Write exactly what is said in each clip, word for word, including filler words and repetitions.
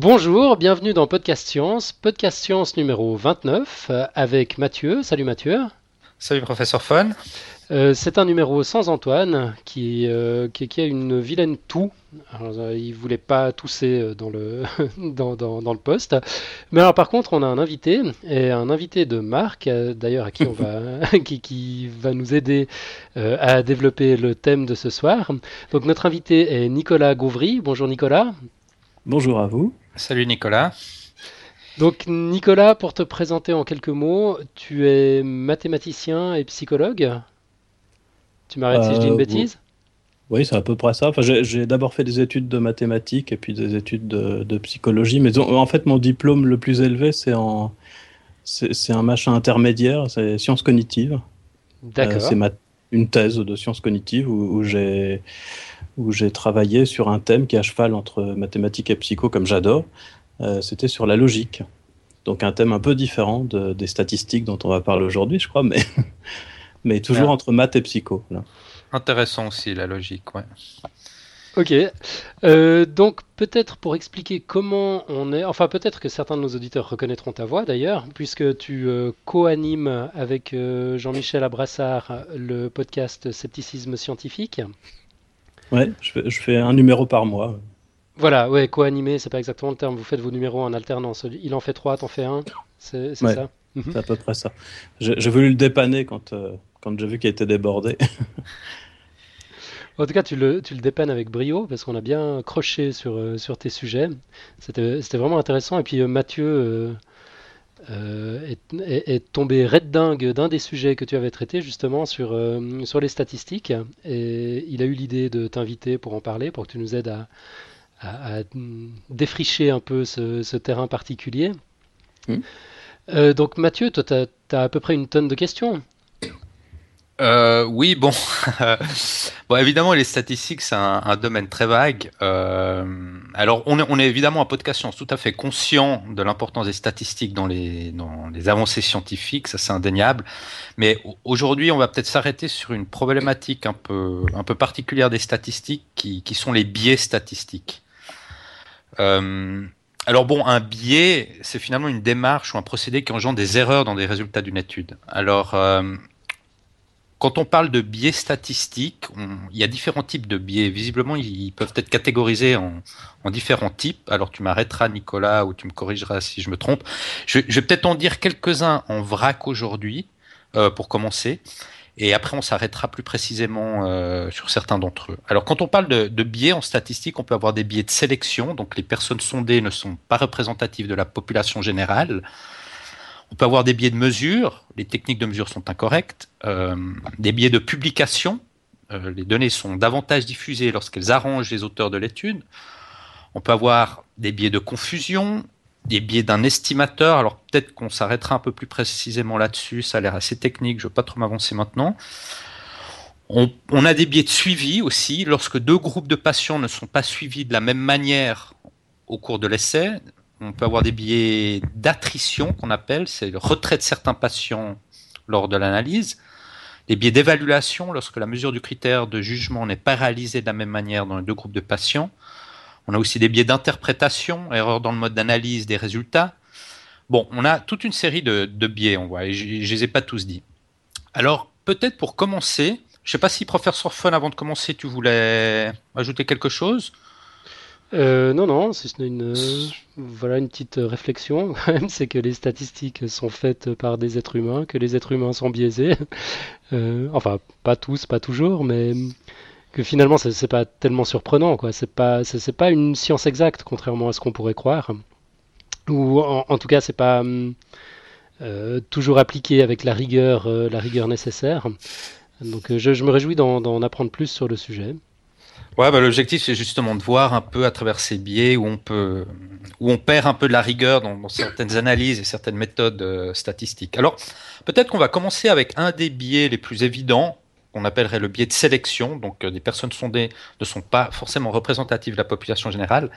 Bonjour, bienvenue dans Podcast Science, Podcast Science numéro vingt-neuf euh, avec Mathieu. Salut Mathieu. Salut professeur Fun. Euh, c'est un numéro sans Antoine qui, euh, qui, qui a une vilaine toux. Alors, euh, il voulait pas tousser euh, dans le, dans, dans, dans le poste. Mais alors par contre, on a un invité, et un invité de marque, euh, d'ailleurs à qui on va, qui, qui va nous aider euh, à développer le thème de ce soir. Donc notre invité est Nicolas Gauvry. Bonjour Nicolas. Bonjour à vous. Salut Nicolas. Donc Nicolas, pour te présenter en quelques mots, tu es mathématicien et psychologue. Tu m'arrêtes si je dis une Euh, vous- bêtise? oui, c'est à peu près ça. Enfin, j'ai j'ai d'abord fait des études de mathématiques et puis des études de, de psychologie. Mais en en fait, mon diplôme le plus élevé, c'est en, c'est c'est un machin intermédiaire, c'est sciences cognitives. Euh, c'est D'accord. ma, une thèse de sciences cognitives où, où j'ai où j'ai travaillé sur un thème qui est à cheval entre mathématiques et psycho, comme j'adore. Euh, c'était sur la logique. Donc un thème un peu différent de- des statistiques dont on va parler aujourd'hui, je crois, mais, mais toujours Bien. entre maths et psycho, là. Intéressant aussi la logique, ouais. Ok. Euh, donc peut-être pour expliquer comment on est, enfin peut-être que certains de nos auditeurs reconnaîtront ta voix d'ailleurs, puisque tu euh, co-animes avec euh, Jean-Michel Abrassard le podcast Scepticisme scientifique. Ouais, je fais, je fais un numéro par mois. Voilà, ouais, co-animé, c'est pas exactement le terme. Vous faites vos numéros en alternance. Il en fait trois, t'en fais un. C'est c'est Ouais, ça? Mhm. c'est à peu près ça. J'ai j'ai voulu le dépanner quand, euh, quand j'ai vu qu'il était débordé. En tout cas, tu le, tu le dépannes avec brio parce qu'on a bien croché sur, euh, sur tes sujets. C'était, c'était vraiment intéressant. Et puis euh, Mathieu euh, euh, est, est- est tombé red dingue d'un des sujets que tu avais traité justement sur, euh, sur les statistiques. Et il a eu l'idée de t'inviter pour en parler, pour que tu nous aides à, à- à, mm, défricher un peu ce, ce terrain particulier. Hmm. Euh, donc Mathieu, toi, tu as à peu près une tonne de questions. Euh, oui, bon. Bon, évidemment, les statistiques, c'est un, un domaine très vague. Euh, alors, on est, on est évidemment un podcast science tout à fait conscient de l'importance des statistiques dans les, dans les avancées scientifiques, ça c'est indéniable. Mais au- aujourd'hui, on va peut-être s'arrêter sur une problématique un peu, un peu particulière des statistiques qui, qui sont les biais statistiques. Euh, alors bon, un biais, c'est finalement une démarche ou un procédé qui engendre des erreurs dans les résultats d'une étude. Alors, euh, quand on parle de biais statistiques, on- il y a différents types de biais. Visiblement, ils peuvent être catégorisés en, en différents types. Alors, tu m'arrêteras, Nicolas, ou tu me corrigeras si je me trompe. Je, je vais peut-être en dire quelques-uns en vrac aujourd'hui, euh, pour commencer. Et après, on s'arrêtera plus précisément euh, sur certains d'entre eux. Alors, quand on parle de, de biais en statistique, on peut avoir des biais de sélection. Donc, les personnes sondées ne sont pas représentatives de la population générale. On peut avoir des biais de mesure. Les techniques de mesure sont incorrectes. Euh, des biais de publication. Euh, les données sont davantage diffusées lorsqu'elles arrangent les auteurs de l'étude. On peut avoir des biais de confusion, des biais d'un estimateur. Alors peut-être qu'on s'arrêtera un peu plus précisément là-dessus. Ça a l'air assez technique. Je ne veux pas trop m'avancer maintenant. On, on a des biais de suivi aussi. Lorsque deux groupes de patients ne sont pas suivis de la même manière au cours de l'essai, on peut avoir des biais d'attrition qu'on appelle, c'est le retrait de certains patients lors de l'analyse. Les biais d'évaluation, lorsque la mesure du critère de jugement n'est pas réalisée de la même manière dans les deux groupes de patients. On a aussi des biais d'interprétation, erreur dans le mode d'analyse des résultats. Bon, on a toute une série de, de biais, on voit, et je ne les ai pas tous dit. Alors, peut-être pour commencer, je ne sais pas si professeur Fun, avant de commencer, tu voulais ajouter quelque chose. Euh, non, non, si ce n'est une, euh, voilà une petite euh, réflexion quand même, c'est que les statistiques sont faites par des êtres humains, que les êtres humains sont biaisés. Euh, enfin, pas tous, pas toujours, mais que finalement, c'est c'est pas tellement surprenant, quoi. C'est pas, c'est c'est pas une science exacte, contrairement à ce qu'on pourrait croire. Ou en, en tout cas, c'est pas hum, euh, toujours appliqué avec la rigueur, euh, la rigueur nécessaire. Donc, euh, je, je me réjouis d'en d'en apprendre plus sur le sujet. Ouais, bah, l'objectif, c'est justement de voir un peu à travers ces biais où on peut, où on perd un peu de la rigueur dans, dans certaines analyses et certaines méthodes euh, statistiques. Alors, peut-être qu'on va commencer avec un des biais les plus évidents, qu'on appellerait le biais de sélection. Donc, euh, des personnes sondées ne sont pas forcément représentatives de la population générale.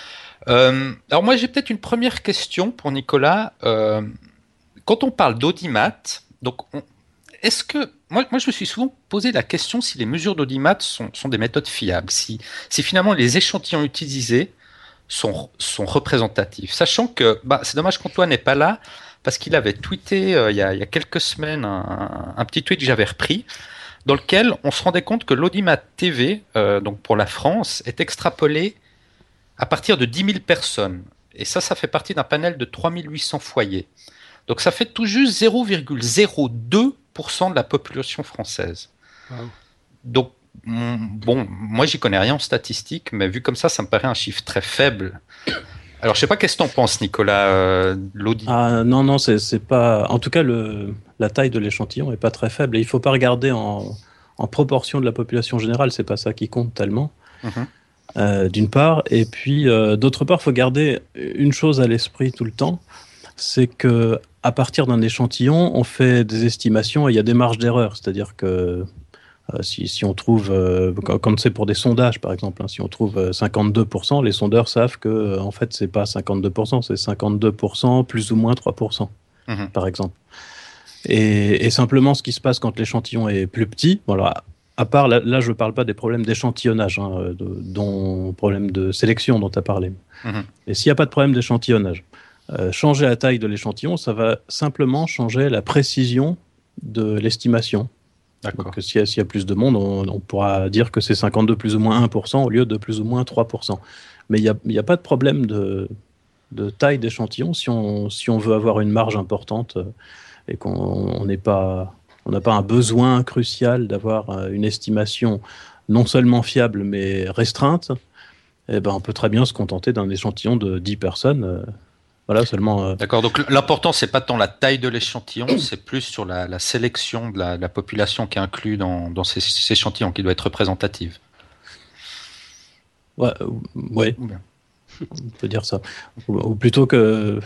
Euh, alors, moi, j'ai peut-être une première question pour Nicolas. Euh, quand on parle d'audimat, donc, on- est-ce que moi, moi, je me suis souvent posé la question si les mesures d'audimat sont, sont des méthodes fiables, si, si finalement les échantillons utilisés sont, sont représentatifs. Sachant que, bah, c'est dommage qu'Antoine n'est pas là, parce qu'il avait tweeté euh, il, y a, il y a quelques semaines un, un petit tweet que j'avais repris, dans lequel on se rendait compte que l'Audimat T V, euh, donc pour la France, est extrapolé à partir de dix mille personnes. Et ça, ça fait partie d'un panel de trois mille huit cents foyers. Donc ça fait tout juste zéro virgule zéro deux pour cent de la population française. Wow. Donc, bon, moi j'y connais rien en statistique, mais vu comme ça, ça me paraît un chiffre très faible. Alors, je sais pas qu'est-ce que t'en penses, Nicolas, euh, l'audit. Ah non, non, c'est, c'est pas. En tout cas, le, la taille de l'échantillon est pas très faible. Et il faut pas regarder en, en proportion de la population générale, c'est pas ça qui compte tellement. Mm-hmm. Euh, d'une part, et puis euh, d'autre part, il faut garder une chose à l'esprit tout le temps, c'est que à partir d'un échantillon, on fait des estimations et il y a des marges d'erreur. C'est-à-dire que euh, si, si on trouve, euh, quand, quand c'est pour des sondages par exemple, hein, si on trouve euh, cinquante-deux pour cent, les sondeurs savent que euh, en fait c'est pas cinquante-deux pour cent, c'est cinquante-deux pour cent plus ou moins trois pour cent, mm-hmm. par exemple. Et, et simplement, ce qui se passe quand l'échantillon est plus petit, voilà. À part, là, là je ne parle pas des problèmes d'échantillonnage, hein, de, dont problème de sélection dont tu as parlé. Mmh. Et s'il n'y a pas de problème d'échantillonnage, euh, changer la taille de l'échantillon, ça va simplement changer la précision de l'estimation. D'accord. Donc s'il y a, s'il y a plus de monde, on, on pourra dire que c'est cinquante-deux plus ou moins un pour cent au lieu de plus ou moins trois pour cent. Mais il n'y a, il y a pas de problème de, de taille d'échantillon si on, si on veut avoir une marge importante euh, et qu'on n'est pas... On n'a pas un besoin crucial d'avoir une estimation non seulement fiable, mais restreinte. Eh ben, on peut très bien se contenter d'un échantillon de dix personnes. Euh, voilà, seulement... Euh... D'accord, donc l'important, c'est pas tant la taille de l'échantillon, c'est plus sur la, la sélection de la, de la population qui est inclue dans, dans ces, ces échantillons, qui doit être représentative. Ouais, euh, ouais. On peut dire ça. Ou, ou plutôt que...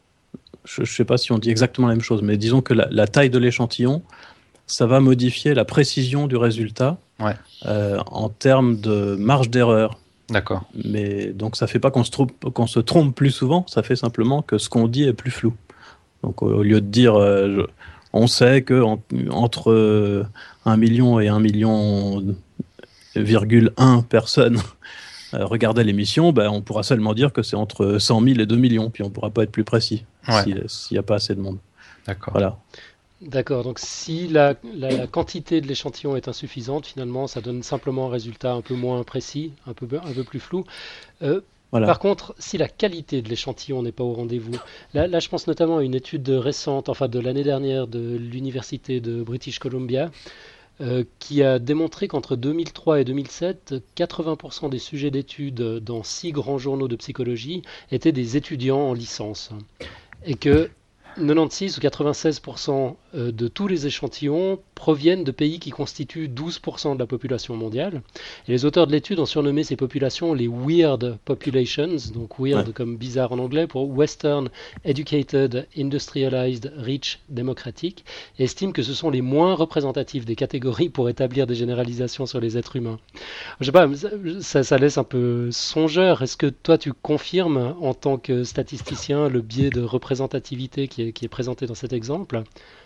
Je ne sais pas si on dit exactement la même chose, mais disons que la, la taille de l'échantillon, ça va modifier la précision du résultat ouais. euh, en termes de marge d'erreur. D'accord. Mais donc ça ne fait pas qu'on se, trompe, qu'on se trompe plus souvent, ça fait simplement que ce qu'on dit est plus flou. Donc au lieu de dire, euh, je, on sait qu'entre en, euh, un million et un million virgule un personnes euh, regardaient l'émission, ben, on pourra seulement dire que c'est entre cent mille et deux millions, puis on ne pourra pas être plus précis ouais. s'il n'y a pas assez de monde. D'accord. Voilà. D'accord, donc si la, la, la quantité de l'échantillon est insuffisante, finalement, ça donne simplement un résultat un peu moins précis, un peu, un peu plus flou. Euh, voilà. Par contre, si la qualité de l'échantillon n'est pas au rendez-vous, là, là je pense notamment à une étude récente, enfin de l'année dernière, de l'université de British Columbia, euh, qui a démontré qu'entre deux mille trois et deux mille sept, quatre-vingts pour cent des sujets d'études dans six grands journaux de psychologie étaient des étudiants en licence. Et que quatre-vingt-seize ou quatre-vingt-seize pour cent de tous les échantillons proviennent de pays qui constituent douze pour cent de la population mondiale. Et les auteurs de l'étude ont surnommé ces populations les Weird Populations, donc Weird ouais. comme bizarre en anglais, pour Western, Educated, Industrialized, Rich, Democratic, et estiment que ce sont les moins représentatifs des catégories pour établir des généralisations sur les êtres humains. Je sais pas, ça, ça laisse un peu songeur. Est-ce que toi tu confirmes en tant que statisticien le biais de représentativité qui est, qui est présenté dans cet exemple ?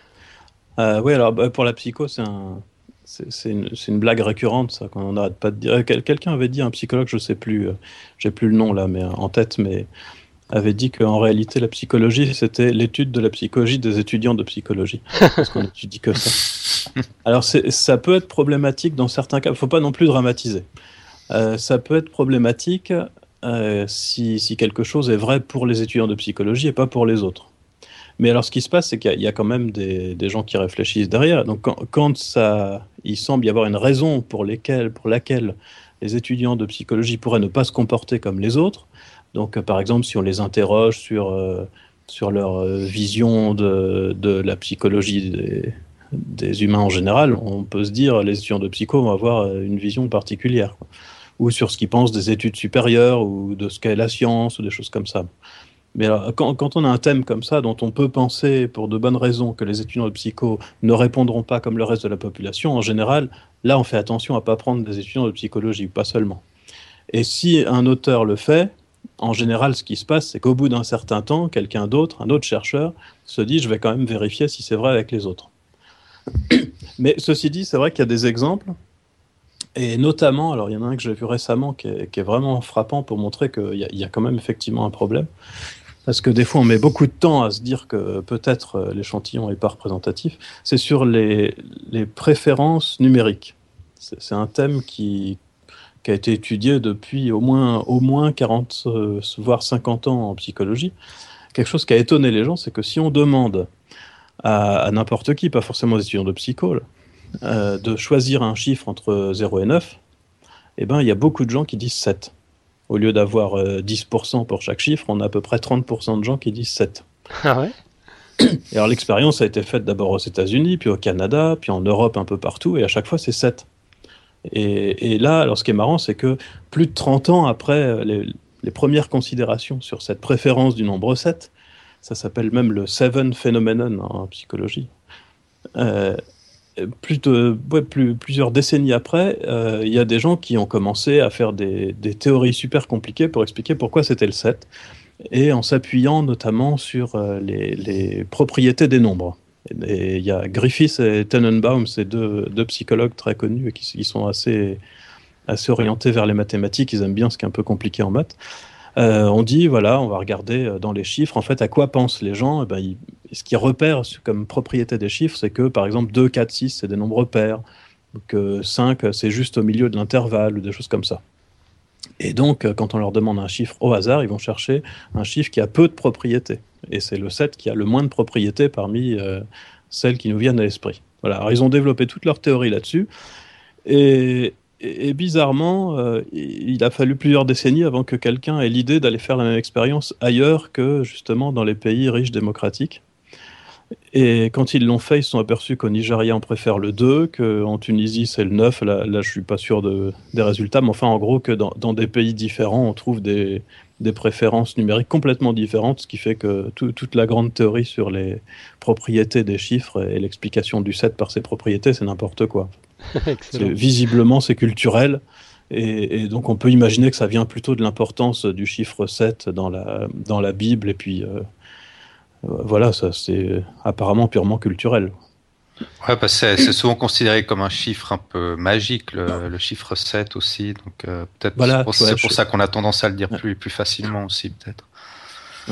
Euh, oui, alors bah, pour la psycho, c'est, un, c'est, c'est, une, c'est une blague récurrente, ça, quand on n'arrête pas de dire. Quel, quelqu'un avait dit, un psychologue, je ne sais plus, euh, j'ai plus le nom là, mais en tête, mais avait dit qu'en réalité, la psychologie, c'était l'étude de la psychologie des étudiants de psychologie, parce qu'on n'étudie que ça. Alors, c'est, ça peut être problématique dans certains cas. Il ne faut pas non plus dramatiser. Euh, ça peut être problématique euh, si, si quelque chose est vrai pour les étudiants de psychologie et pas pour les autres. Mais alors, ce qui se passe, c'est qu'il y a, il y a quand même des, des gens qui réfléchissent derrière. Donc, quand, quand ça, il semble y avoir une raison pour, lesquelles, pour laquelle les étudiants de psychologie pourraient ne pas se comporter comme les autres, donc, euh, par exemple, si on les interroge sur, euh, sur leur euh, vision de, de la psychologie des, des humains en général, on peut se dire les étudiants de psycho vont avoir une vision particulière, quoi. Ou sur ce qu'ils pensent des études supérieures, ou de ce qu'est la science, ou des choses comme ça. Mais alors, quand, quand on a un thème comme ça, dont on peut penser, pour de bonnes raisons, que les étudiants de psycho ne répondront pas comme le reste de la population, en général, là, on fait attention à ne pas prendre des étudiants de psychologie, pas seulement. Et si un auteur le fait, en général, ce qui se passe, c'est qu'au bout d'un certain temps, quelqu'un d'autre, un autre chercheur, se dit « je vais quand même vérifier si c'est vrai avec les autres ». Mais ceci dit, c'est vrai qu'il y a des exemples Et notamment, alors il y en a un que j'ai vu récemment qui est, qui est vraiment frappant pour montrer qu'il y, y a quand même effectivement un problème. Parce que des fois, on met beaucoup de temps à se dire que peut-être l'échantillon n'est pas représentatif. C'est sur les, les préférences numériques. C'est, c'est un thème qui, qui a été étudié depuis au moins, au moins quarante, euh, voire cinquante ans en psychologie. Quelque chose qui a étonné les gens, c'est que si on demande à, à n'importe qui, pas forcément aux étudiants de psycho, là, euh, de choisir un chiffre entre zéro et neuf, eh ben, il y a beaucoup de gens qui disent sept. Au lieu d'avoir euh, dix pour cent pour chaque chiffre, on a à peu près trente pour cent de gens qui disent sept. Ah ouais? Et alors l'expérience a été faite d'abord aux États-Unis, puis au Canada, puis en Europe un peu partout, et à chaque fois c'est sept. Et, et là, alors ce qui est marrant, c'est que plus de trente ans après les, les premières considérations sur cette préférence du nombre sept, ça s'appelle même le Seven Phenomenon en psychologie, euh, Plus de, ouais, plus, plusieurs décennies après, il euh, y a des gens qui ont commencé à faire des, des théories super compliquées pour expliquer pourquoi c'était le sept, et en s'appuyant notamment sur euh, les, les propriétés des nombres. Et il y a Griffiths et Tenenbaum, ces deux, deux psychologues très connus qui, qui sont assez, assez orientés vers les mathématiques, ils aiment bien ce qui est un peu compliqué en maths. Euh, on dit, voilà, on va regarder dans les chiffres, en fait, à quoi pensent les gens. Eh ben, ils, ce qu'ils repèrent comme propriété des chiffres, c'est que, par exemple, deux, quatre, six, c'est des nombres pairs, que cinq, c'est juste au milieu de l'intervalle, ou des choses comme ça. Et donc, quand on leur demande un chiffre au hasard, ils vont chercher un chiffre qui a peu de propriétés. Et c'est le sept qui a le moins de propriétés parmi euh, celles qui nous viennent à l'esprit. Voilà. Alors, ils ont développé toute leur théorie là-dessus. Et... Et, et bizarrement, euh, il a fallu plusieurs décennies avant que quelqu'un ait l'idée d'aller faire la même expérience ailleurs que justement dans les pays riches démocratiques. Et quand ils l'ont fait, ils se sont aperçus qu'au Nigeria, on préfère le deux, qu'en Tunisie, c'est le neuf. Là, là je ne suis pas sûr de, des résultats, mais enfin, en gros, que dans, dans des pays différents, on trouve des, des préférences numériques complètement différentes, ce qui fait que tout, toute la grande théorie sur les propriétés des chiffres et l'explication du sept par ses propriétés, c'est n'importe quoi. C'est, visiblement, c'est culturel. Et, et donc, on peut imaginer que ça vient plutôt de l'importance du chiffre sept dans la, dans la Bible. Et puis, euh, voilà, ça, c'est apparemment purement culturel. Ouais, parce que c'est, c'est souvent considéré comme un chiffre un peu magique, le, le chiffre sept aussi. Donc, euh, peut-être voilà, c'est pour, ouais, c'est pour je... ça qu'on a tendance à le dire ouais. plus, plus facilement aussi, peut-être. Ouais.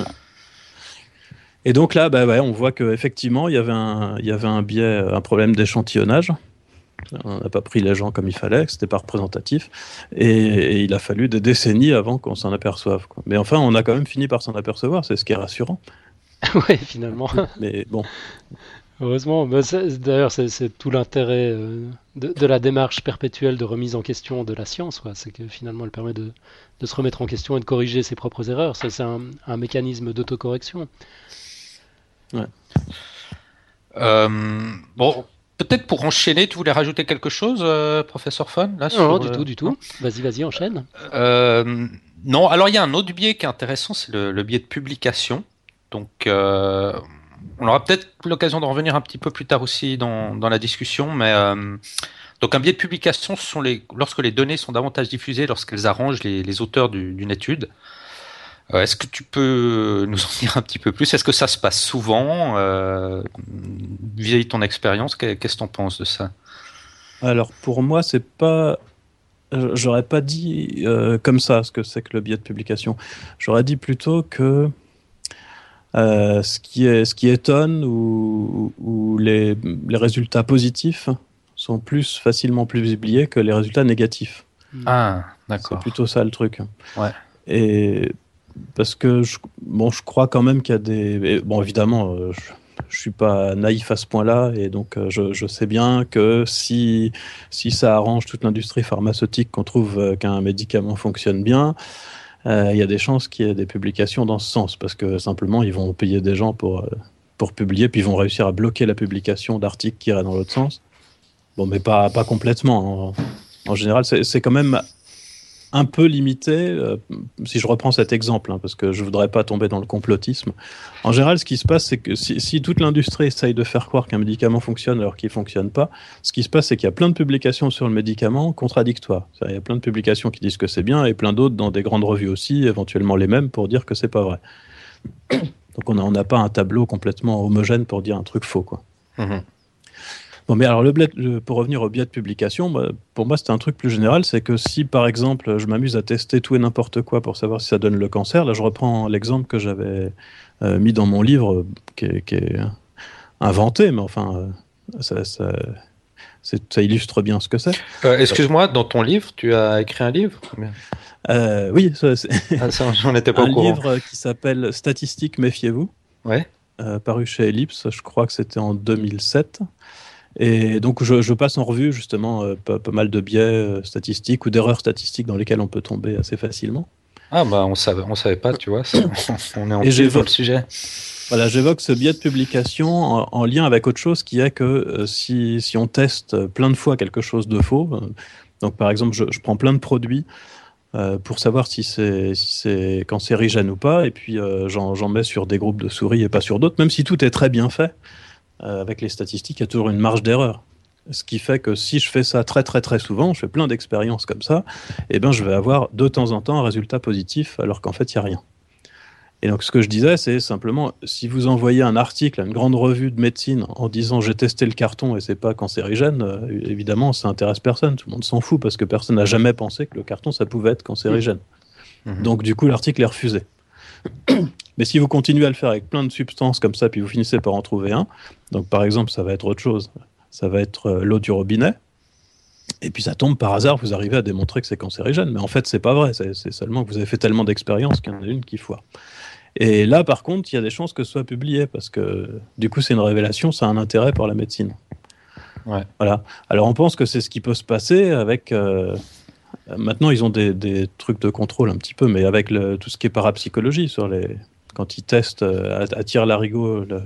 Et donc là, bah, ouais, on voit qu'effectivement, il y avait un, il y avait un biais, un problème d'échantillonnage. On n'a pas pris les gens comme il fallait, que c'était pas représentatif, et, et il a fallu des décennies avant qu'on s'en aperçoive, quoi. Mais enfin, on a quand même fini par s'en apercevoir, c'est ce qui est rassurant. Ouais, finalement. Mais bon. Heureusement, bah, c'est, d'ailleurs, c'est, c'est tout l'intérêt euh, de, de la démarche perpétuelle de remise en question de la science, quoi. C'est que finalement, elle permet de, de se remettre en question et de corriger ses propres erreurs. Ça, c'est un, un mécanisme d'autocorrection. Ouais. Euh, bon. Peut-être pour enchaîner, tu voulais rajouter quelque chose, euh, professeur Fon là, Non, sur non, du le... tout, du tout. Non vas-y, vas-y, enchaîne. Euh, non, alors il y a un autre biais qui est intéressant, c'est le, le biais de publication. Donc, euh, on aura peut-être l'occasion d'en revenir un petit peu plus tard aussi dans, dans la discussion, mais euh, donc un biais de publication, ce sont les, lorsque les données sont davantage diffusées, lorsqu'elles arrangent les, les auteurs du, d'une étude. Euh, est-ce que tu peux nous en dire un petit peu plus? Est-ce que ça se passe souvent euh, vis-à-vis de ton expérience? Qu'est-ce que tu en penses de ça? Alors, pour moi, c'est pas... J'aurais pas dit euh, comme ça ce que c'est que le biais de publication. J'aurais dit plutôt que euh, ce, qui est, ce qui étonne ou, ou les, les résultats positifs sont plus facilement plus publiés que les résultats négatifs. Ah, d'accord. C'est plutôt ça le truc. Ouais. Et parce que je, bon, je crois quand même qu'il y a des... Bon, évidemment, euh, je, je suis pas naïf à ce point-là, et donc euh, je, je sais bien que si, si ça arrange toute l'industrie pharmaceutique qu'on trouve euh, qu'un médicament fonctionne bien, euh, il y a des chances qu'il y ait des publications dans ce sens, parce que simplement, ils vont payer des gens pour, euh, pour publier, puis ils vont réussir à bloquer la publication d'articles qui iraient dans l'autre sens. Bon, mais pas, pas complètement. En, en général, c'est, c'est quand même un peu limité, euh, si je reprends cet exemple, hein, parce que je ne voudrais pas tomber dans le complotisme. En général, ce qui se passe, c'est que si, si toute l'industrie essaye de faire croire qu'un médicament fonctionne alors qu'il ne fonctionne pas, ce qui se passe, c'est qu'il y a plein de publications sur le médicament contradictoires. Il y a plein de publications qui disent que c'est bien, et plein d'autres dans des grandes revues aussi, éventuellement les mêmes, pour dire que c'est pas vrai. Donc on n'a on n'a pas un tableau complètement homogène pour dire un truc faux, quoi. Mmh. Bon, mais alors, le biais de- pour revenir au biais de publication, bah, pour moi, c'était un truc plus général. C'est que si, par exemple, je m'amuse à tester tout et n'importe quoi pour savoir si ça donne le cancer, là, je reprends l'exemple que j'avais euh, mis dans mon livre, euh, qui est, qui est inventé, mais enfin, euh, ça, ça, c'est- ça illustre bien ce que c'est. Euh, excuse-moi, dans ton livre, tu as écrit un livre? Euh, oui, ça, c'est Ah, ça, j'en étais pas un au courant. livre qui s'appelle Statistiques, méfiez-vous, Ouais. euh, paru chez Ellipse, je crois que c'était en deux mille sept. Et donc, je, je passe en revue justement euh, pas, pas mal de biais euh, statistiques ou d'erreurs statistiques dans lesquelles on peut tomber assez facilement. Ah bah on savait, on savait pas, tu vois, ça, on est en Et pile dans j'évoque- le sujet. Voilà, j'évoque ce biais de publication en, en lien avec autre chose qui est que euh, si, si on teste plein de fois quelque chose de faux, euh, donc par exemple, je, je prends plein de produits euh, pour savoir si c'est si c'est cancérigène ou pas, et puis euh, j'en j'en mets sur des groupes de souris et pas sur d'autres, même si tout est très bien fait, euh, avec les statistiques, il y a toujours une marge d'erreur. Ce qui fait que si je fais ça très très très souvent, je fais plein d'expériences comme ça, et ben je vais avoir de temps en temps un résultat positif alors qu'en fait il n'y a rien. Et donc ce que je disais, c'est simplement, si vous envoyez un article à une grande revue de médecine en disant j'ai testé le carton et c'est pas cancérigène, euh, évidemment ça intéresse personne, tout le monde s'en fout parce que personne n'a jamais pensé que le carton ça pouvait être cancérigène. Mhm. Donc du coup l'article est refusé. Mais si vous continuez à le faire avec plein de substances comme ça, puis vous finissez par en trouver un, donc par exemple ça va être autre chose, ça va être euh, l'eau du robinet, et puis ça tombe par hasard, vous arrivez à démontrer que c'est cancérigène, mais en fait c'est pas vrai, c'est c'est seulement que vous avez fait tellement d'expériences qu'il y en a une qui foire. Et là par contre il y a des chances que ce soit publié, parce que du coup c'est une révélation, ça a un intérêt pour la médecine. Ouais. Voilà. Alors on pense que c'est ce qui peut se passer avec... euh, Maintenant, ils ont des, des trucs de contrôle un petit peu, mais avec le, tout ce qui est parapsychologie, sur les, quand ils testent euh, à, à tir-larigot, le,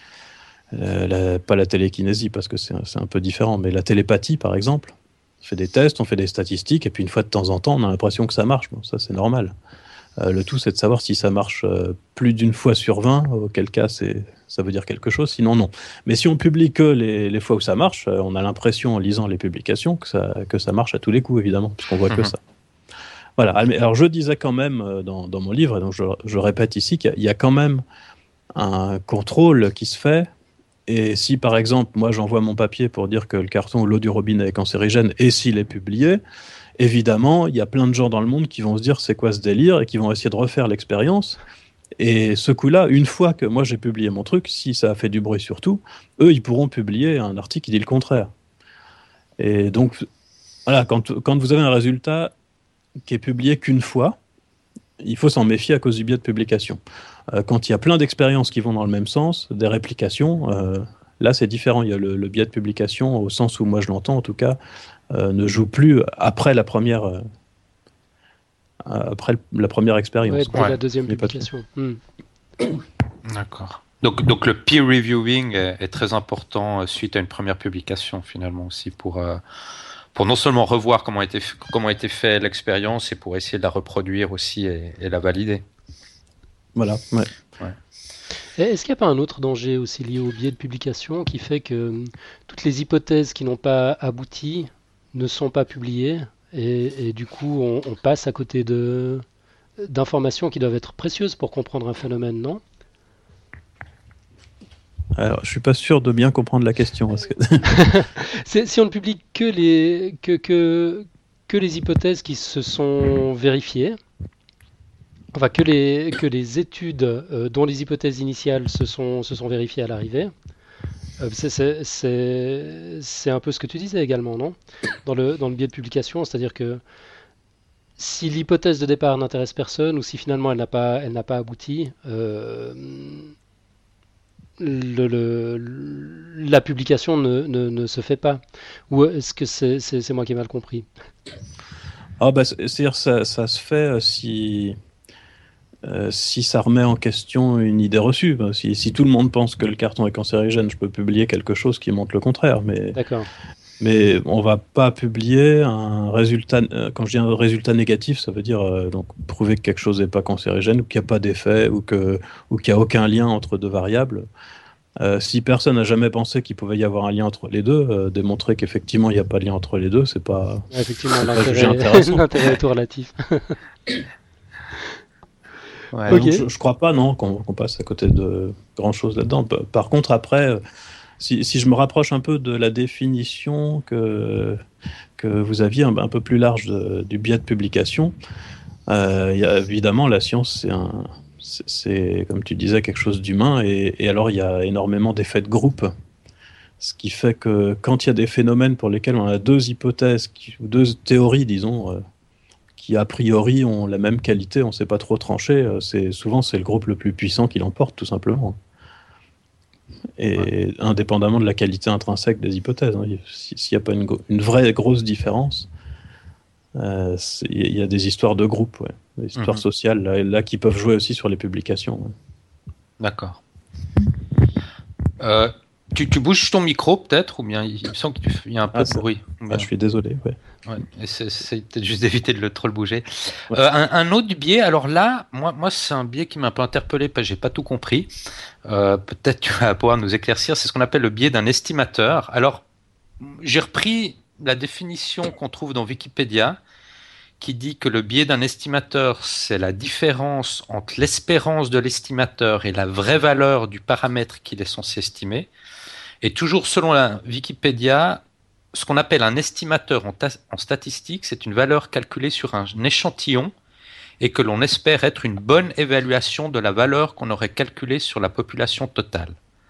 la, la- pas la télékinésie, parce que c'est c'est un peu différent, mais la télépathie, par exemple. On fait des tests, on fait des statistiques, et puis une fois de temps en temps, on a l'impression que ça marche. Bon, ça, c'est normal. Euh, le tout, c'est de savoir si ça marche euh, plus d'une fois sur vingt, auquel cas c'est, ça veut dire quelque chose, sinon non. Mais si on publie que les, les fois où ça marche, euh, on a l'impression en lisant les publications que ça, que ça marche à tous les coups, évidemment, puisqu'on voit que Mhm. ça. Voilà. Alors je disais quand même euh, dans, dans mon livre, et donc je, je répète ici, qu'il y a, il y a quand même un contrôle qui se fait. Et si par exemple, moi j'envoie mon papier pour dire que le carton ou l'eau du robinet est cancérigène, et s'il est publié, évidemment, il y a plein de gens dans le monde qui vont se dire c'est quoi ce délire et qui vont essayer de refaire l'expérience. Et ce coup-là, une fois que moi j'ai publié mon truc, si ça a fait du bruit surtout, eux ils pourront publier un article qui dit le contraire. Et donc, voilà, quand, quand vous avez un résultat qui est publié qu'une fois, il faut s'en méfier à cause du biais de publication. Euh, quand il y a plein d'expériences qui vont dans le même sens, des réplications, euh, là c'est différent. Il y a le, le biais de publication, au sens où moi je l'entends en tout cas, euh, ne joue plus après la première, euh, après la première expérience. Ouais, quoi. dès Ouais. la deuxième Mais pas publication. Hmm. D'accord. Donc, donc le peer reviewing est, est très important euh, suite à une première publication finalement aussi pour, euh, pour non seulement revoir comment a été, f- comment a été fait l'expérience et pour essayer de la reproduire aussi et, et la valider. Voilà. Ouais. Et est-ce qu'il n'y a pas un autre danger aussi lié au biais de publication qui fait que hum, toutes les hypothèses qui n'ont pas abouti ne sont pas publiées et, et du coup on, on passe à côté de d'informations qui doivent être précieuses pour comprendre un phénomène, non? Alors, je suis pas sûr de bien comprendre la question. Parce que... C'est- Si on ne publie que les, que, que, que les hypothèses qui se sont vérifiées, enfin que les, que les études euh, dont les hypothèses initiales se sont, se sont vérifiées à l'arrivée, euh, c'est c'est- c'est- c'est un peu ce que tu disais également, non? Dans le, dans le biais de publication, c'est-à-dire que si l'hypothèse de départ n'intéresse personne ou si finalement elle n'a pas, elle n'a pas abouti, euh, le, le- la publication ne, ne- ne se fait pas. Ou est-ce que c'est c'est- c'est moi qui ai mal compris? Ah bah, c'est- c'est-à-dire ça, ça se fait euh, si, euh, si ça remet en question une idée reçue. Ben, si, si tout le monde pense que le carton est cancérigène, je peux publier quelque chose qui montre le contraire. Mais, D'accord. mais on va pas publier un résultat. euh, Quand je dis un résultat négatif, ça veut dire euh, donc prouver que quelque chose n'est pas cancérigène ou qu'il n'y a pas d'effet ou que ou qu'il n'y a aucun lien entre deux variables. Euh, si personne n'a jamais pensé qu'il pouvait y avoir un lien entre les deux, euh, démontrer qu'effectivement il n'y a pas de lien entre les deux, c'est pas, Ouais, effectivement, c'est pas jugé l'intérêt intéressant. l'intérêt est tout relatif. Ouais. Ok. Donc, je, je crois pas non qu'on qu'on passe à côté de grand chose là-dedans. Pa- Par contre, après, euh, si, si je me rapproche un peu de la définition que, que vous aviez un, un peu plus large de, du biais de publication, euh, y a, évidemment, la science, c'est, un, c'est, c'est, comme tu disais, quelque chose d'humain, et, et alors il y a énormément d'effets de groupe. Ce qui fait que quand il y a des phénomènes pour lesquels on a deux hypothèses, qui, ou deux théories, disons, euh, qui a priori ont la même qualité, on ne sait pas trop trancher, euh, c'est, souvent c'est le groupe le plus puissant qui l'emporte, tout simplement. Et ouais. Indépendamment de la qualité intrinsèque des hypothèses, hein, s'il n'y a pas une, une vraie grosse différence, il euh, y a des histoires de groupe, ouais, des histoires mmh. sociales, là, là, qui peuvent jouer aussi sur les publications. Ouais. D'accord. Euh... Tu, tu bouges ton micro peut-être, ou bien il me semble qu'il y a un peu ah, de bruit. Ah, je suis désolé. Ouais. Ouais, c'est, c'est peut-être juste d'éviter de le trop le bouger. Ouais. Euh, un, un autre biais, alors là, moi, moi c'est un biais qui m'a un peu interpellé parce que j'ai pas tout compris. Euh, peut-être tu vas pouvoir nous éclaircir. C'est ce qu'on appelle le biais d'un estimateur. Alors, j'ai repris la définition qu'on trouve dans Wikipédia, qui dit que le biais d'un estimateur, c'est la différence entre l'espérance de l'estimateur et la vraie valeur du paramètre qu'il est censé estimer. Et toujours selon la Wikipédia, ce qu'on appelle un estimateur en, ta- en statistique, c'est une valeur calculée sur un échantillon et que l'on espère être une bonne évaluation de la valeur qu'on aurait calculée sur la population totale.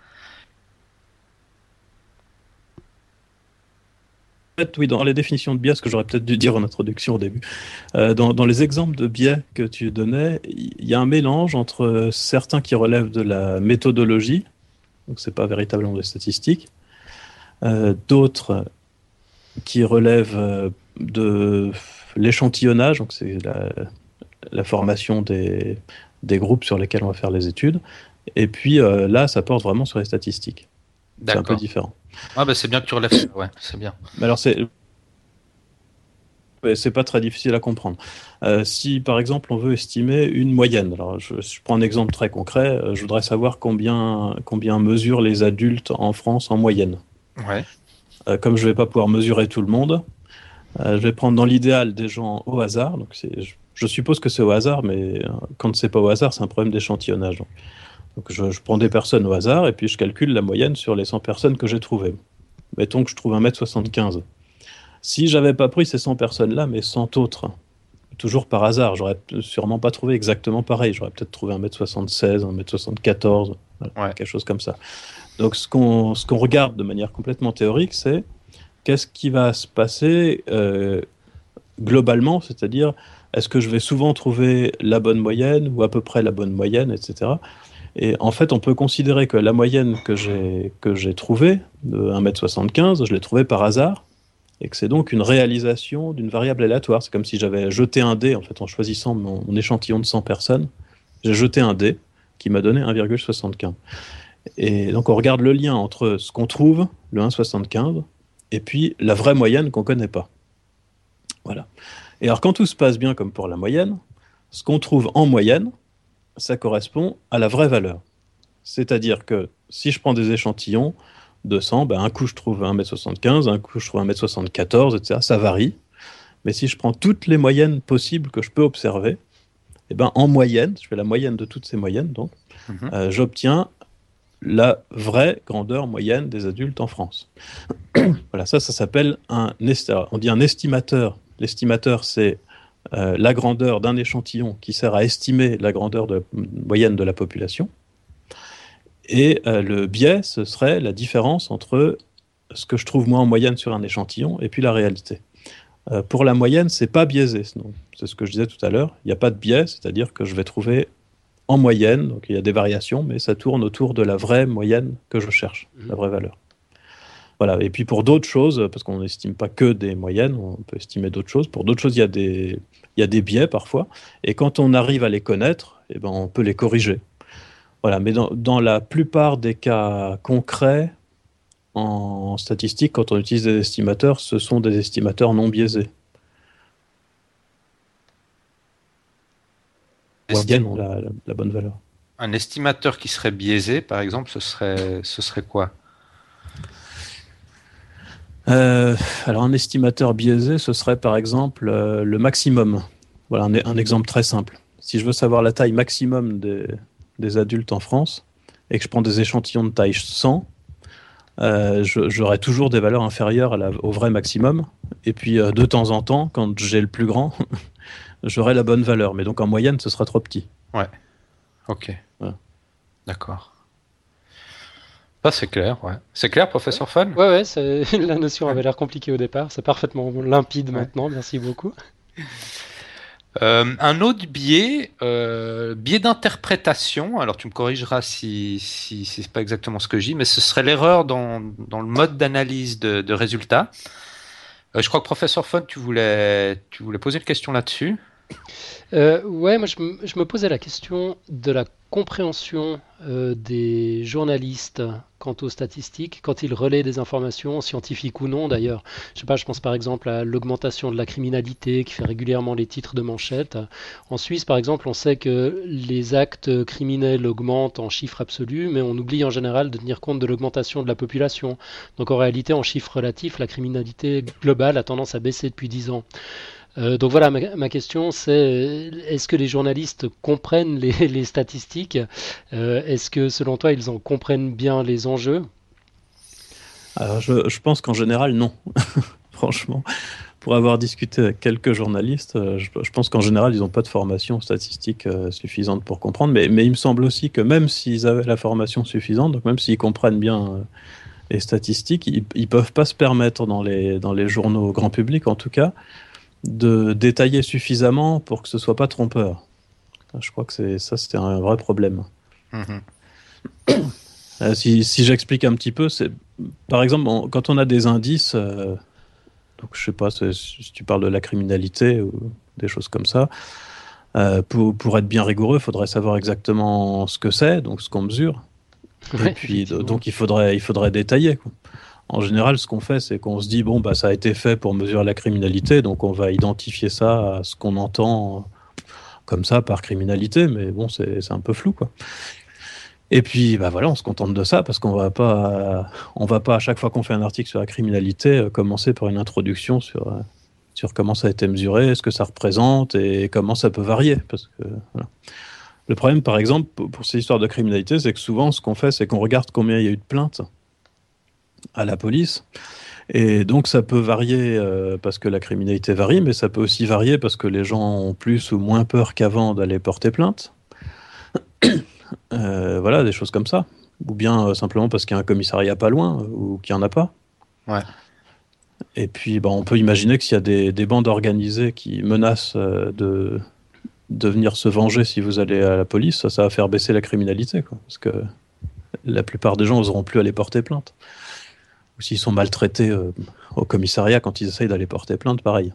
Oui, dans les définitions de biais, ce que j'aurais peut-être dû dire en introduction au début, euh, dans, dans les exemples de biais que tu donnais, il y a un mélange entre certains qui relèvent de la méthodologie, donc c'est pas véritablement des statistiques, euh, d'autres qui relèvent euh, de l'échantillonnage, donc c'est la, la formation des, des groupes sur lesquels on va faire les études, et puis euh, là, ça porte vraiment sur les statistiques. D'accord. C'est un peu différent. Ah bah c'est bien que tu relèves ça, ouais, c'est bien. Mais alors c'est c'est pas très difficile à comprendre. Euh, si par exemple on veut estimer une moyenne, alors je, je prends un exemple très concret, euh, je voudrais savoir combien combien mesurent les adultes en France en moyenne. Ouais. Euh, comme je vais pas pouvoir mesurer tout le monde, euh, je vais prendre dans l'idéal des gens au hasard. Donc c'est, je, je suppose que c'est au hasard, mais euh, quand c'est pas au hasard, c'est un problème d'échantillonnage. Donc, donc je, je prends des personnes au hasard et puis je calcule la moyenne sur les cent personnes que j'ai trouvées. Mettons que je trouve un mètre soixante-quinze. Si j'avais pas pris ces cent personnes-là, mais cent autres, toujours par hasard, j'aurais sûrement pas trouvé exactement pareil. J'aurais peut-être trouvé un mètre soixante-seize, un mètre soixante-quatorze, voilà, ouais. quelque chose comme ça. Donc ce qu'on, ce qu'on regarde de manière complètement théorique, c'est qu'est-ce qui va se passer euh, globalement, c'est-à-dire est-ce que je vais souvent trouver la bonne moyenne ou à peu près la bonne moyenne, et cetera. Et en fait, on peut considérer que la moyenne que j'ai, que j'ai trouvée, de un mètre soixante-quinze, je l'ai trouvée par hasard, et que c'est donc une réalisation d'une variable aléatoire. C'est comme si j'avais jeté un dé, en fait, en choisissant mon, mon échantillon de cent personnes, j'ai jeté un dé qui m'a donné un virgule soixante-quinze. Et donc on regarde le lien entre ce qu'on trouve, le un virgule soixante-quinze, et puis la vraie moyenne qu'on ne connaît pas. Voilà. Et alors quand tout se passe bien comme pour la moyenne, ce qu'on trouve en moyenne, ça correspond à la vraie valeur. C'est-à-dire que si je prends des échantillons de cent, ben un coup je trouve un mètre soixante-quinze, un coup je trouve un mètre soixante-quatorze, et cetera. Ça varie. Mais si je prends toutes les moyennes possibles que je peux observer, eh ben en moyenne, je fais la moyenne de toutes ces moyennes, donc, mm-hmm. euh, j'obtiens la vraie grandeur moyenne des adultes en France. Voilà, ça, ça s'appelle un estimateur. On dit un estimateur. L'estimateur, c'est euh, la grandeur d'un échantillon qui sert à estimer la grandeur de, moyenne de la population. Et euh, le biais, ce serait la différence entre ce que je trouve moi en moyenne sur un échantillon et puis la réalité. Euh, pour la moyenne, c'est pas biaisé. Sinon. C'est ce que je disais tout à l'heure. Il n'y a pas de biais, c'est-à-dire que je vais trouver en moyenne, donc il y a des variations, mais ça tourne autour de la vraie moyenne que je cherche, mmh. la vraie valeur. Voilà. Et puis pour d'autres choses, parce qu'on n'estime pas que des moyennes, on peut estimer d'autres choses. Pour d'autres choses, il y a des, il y a des biais parfois. Et quand on arrive à les connaître, eh ben, on peut les corriger. Voilà. Mais dans, dans la plupart des cas concrets, en statistique, quand on utilise des estimateurs, ce sont des estimateurs non biaisés. Estim... La, la, la bonne valeur. Un estimateur qui serait biaisé, par exemple, ce serait, ce serait quoi ? euh, Alors, un estimateur biaisé, ce serait par exemple euh, le maximum. Voilà un, un exemple très simple. Si je veux savoir la taille maximum des, des adultes en France et que je prends des échantillons de taille cent, euh, je, j'aurai toujours des valeurs inférieures à la, au vrai maximum. Et puis, euh, de temps en temps, quand j'ai le plus grand, j'aurai la bonne valeur. Mais donc, en moyenne, ce sera trop petit. Ouais. Ok. Voilà. D'accord. Ça, c'est clair, ouais. C'est clair, professeur Fun? Ouais, ouais, c'est... la notion avait l'air compliquée au départ. C'est parfaitement limpide Ouais. maintenant. Merci beaucoup. Euh, un autre biais, euh, biais d'interprétation, alors tu me corrigeras si, si, si c'est pas exactement ce que je dis, mais ce serait l'erreur dans, dans le mode d'analyse de, de résultats. Euh, je crois que professeur Fun, tu voulais, tu voulais poser une question là-dessus. Euh, ouais, moi je, me je me posais la question de la compréhension euh, des journalistes quant aux statistiques, quand ils relaient des informations, scientifiques ou non d'ailleurs. Je sais pas, je pense par exemple à l'augmentation de la criminalité qui fait régulièrement les titres de manchette. En Suisse, par exemple, on sait que les actes criminels augmentent en chiffres absolus, mais on oublie en général de tenir compte de l'augmentation de la population. Donc en réalité, en chiffres relatifs, la criminalité globale a tendance à baisser depuis dix ans. Euh, donc voilà, ma, ma question c'est, est-ce que les journalistes comprennent les, les statistiques? Euh, Est-ce que selon toi, ils en comprennent bien les enjeux? Alors, je, je pense qu'en général, non. Franchement, pour avoir discuté avec quelques journalistes, euh, je, je pense qu'en général, ils n'ont pas de formation statistique euh, suffisante pour comprendre. Mais, mais il me semble aussi que même s'ils avaient la formation suffisante, donc même s'ils comprennent bien euh, les statistiques, ils ne peuvent pas se permettre dans les, dans les journaux grand public, en tout cas, de détailler suffisamment pour que ce soit pas trompeur. Je crois que c'est ça, c'était un vrai problème. Mhm. Euh, si si j'explique un petit peu, c'est par exemple on- quand on a des indices, euh, donc je sais pas c'est- si tu parles de la criminalité ou des choses comme ça, euh, pour, pour être bien rigoureux, il faudrait savoir exactement ce que c'est, donc ce qu'on mesure, et Ouais, puis de- effectivement. donc il faudrait il faudrait détailler, quoi. En général, ce qu'on fait, c'est qu'on se dit bon bah ça a été fait pour mesurer la criminalité, donc on va identifier ça à ce qu'on entend comme ça par criminalité, mais bon, c'est c'est un peu flou, quoi. Et puis, bah voilà, on se contente de ça parce qu'on va pas, on va pas à chaque fois qu'on fait un article sur la criminalité euh, commencer par une introduction sur euh, sur comment ça a été mesuré, ce que ça représente et comment ça peut varier. Parce que voilà. Le problème, par exemple, pour pour ces histoires de criminalité, c'est que souvent, ce qu'on fait, c'est qu'on regarde combien il y a eu de plaintes à la police. Et donc, ça peut varier euh, parce que la criminalité varie, mais ça peut aussi varier parce que les gens ont plus ou moins peur qu'avant d'aller porter plainte. Euh, voilà, des choses comme ça. Ou bien euh, simplement parce qu'il y a un commissariat pas loin, euh, ou qu'il n'y en a pas. Ouais. Et puis, bah, on peut imaginer que s'il y a des, des bandes organisées qui menacent euh, de, de venir se venger si vous allez à la police, ça, ça va faire baisser la criminalité, quoi. Parce que la plupart des gens n'oseront plus aller porter plainte. Ou s'ils sont maltraités euh, au commissariat quand ils essayent d'aller porter plainte, pareil.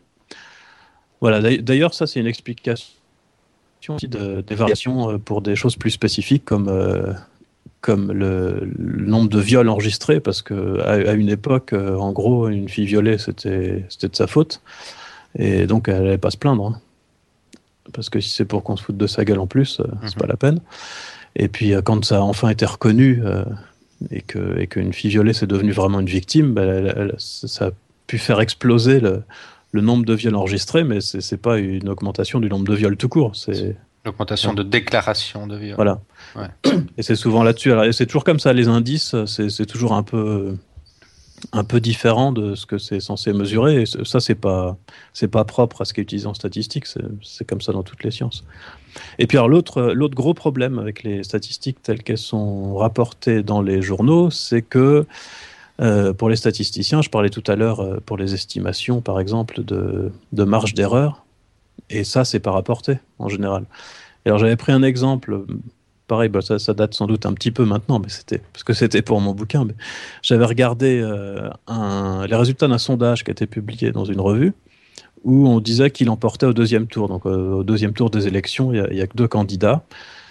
Voilà, d'ail- d'ailleurs, ça, c'est une explication aussi de- des variations euh, pour des choses plus spécifiques comme euh, comme le, le nombre de viols enregistrés, parce que à, à une époque, euh, en gros, une fille violée, c'était c'était de sa faute, et donc elle n'allait pas se plaindre, hein. Parce que si c'est pour qu'on se foute de sa gueule en plus, euh, c'est Mhm. pas la peine. Et puis euh, quand ça a enfin été reconnu euh, et que et qu'une fille violée c'est devenue vraiment une victime, bah, elle- elle- ça a pu faire exploser le, le nombre de viols enregistrés, mais c'est c'est pas une augmentation du nombre de viols tout court. C'est L'augmentation de déclaration de viol. voilà. Ouais. Et c'est souvent là-dessus. Alors, et c'est toujours comme ça, les indices, c'est c'est toujours un peu, un peu différent de ce que c'est censé mesurer. Et ça, c'est pas, c'est pas propre à ce qui est utilisé en statistique. C'est c'est comme ça dans toutes les sciences. Et puis, alors, l'autre, l'autre gros problème avec les statistiques telles qu'elles sont rapportées dans les journaux, c'est que euh, pour les statisticiens, je parlais tout à l'heure euh, pour les estimations, par exemple, de, de marge d'erreur. Et ça, c'est pas rapporté en général. Et alors, j'avais pris un exemple. Pareil, bah, ça, ça date sans doute un petit peu maintenant, mais c'était parce que c'était pour mon bouquin. Mais j'avais regardé euh, un, les résultats d'un sondage qui a été publié dans une revue où on disait qu'il emportait au deuxième tour. Donc, euh, au deuxième tour des élections, il n'y a, a que deux candidats.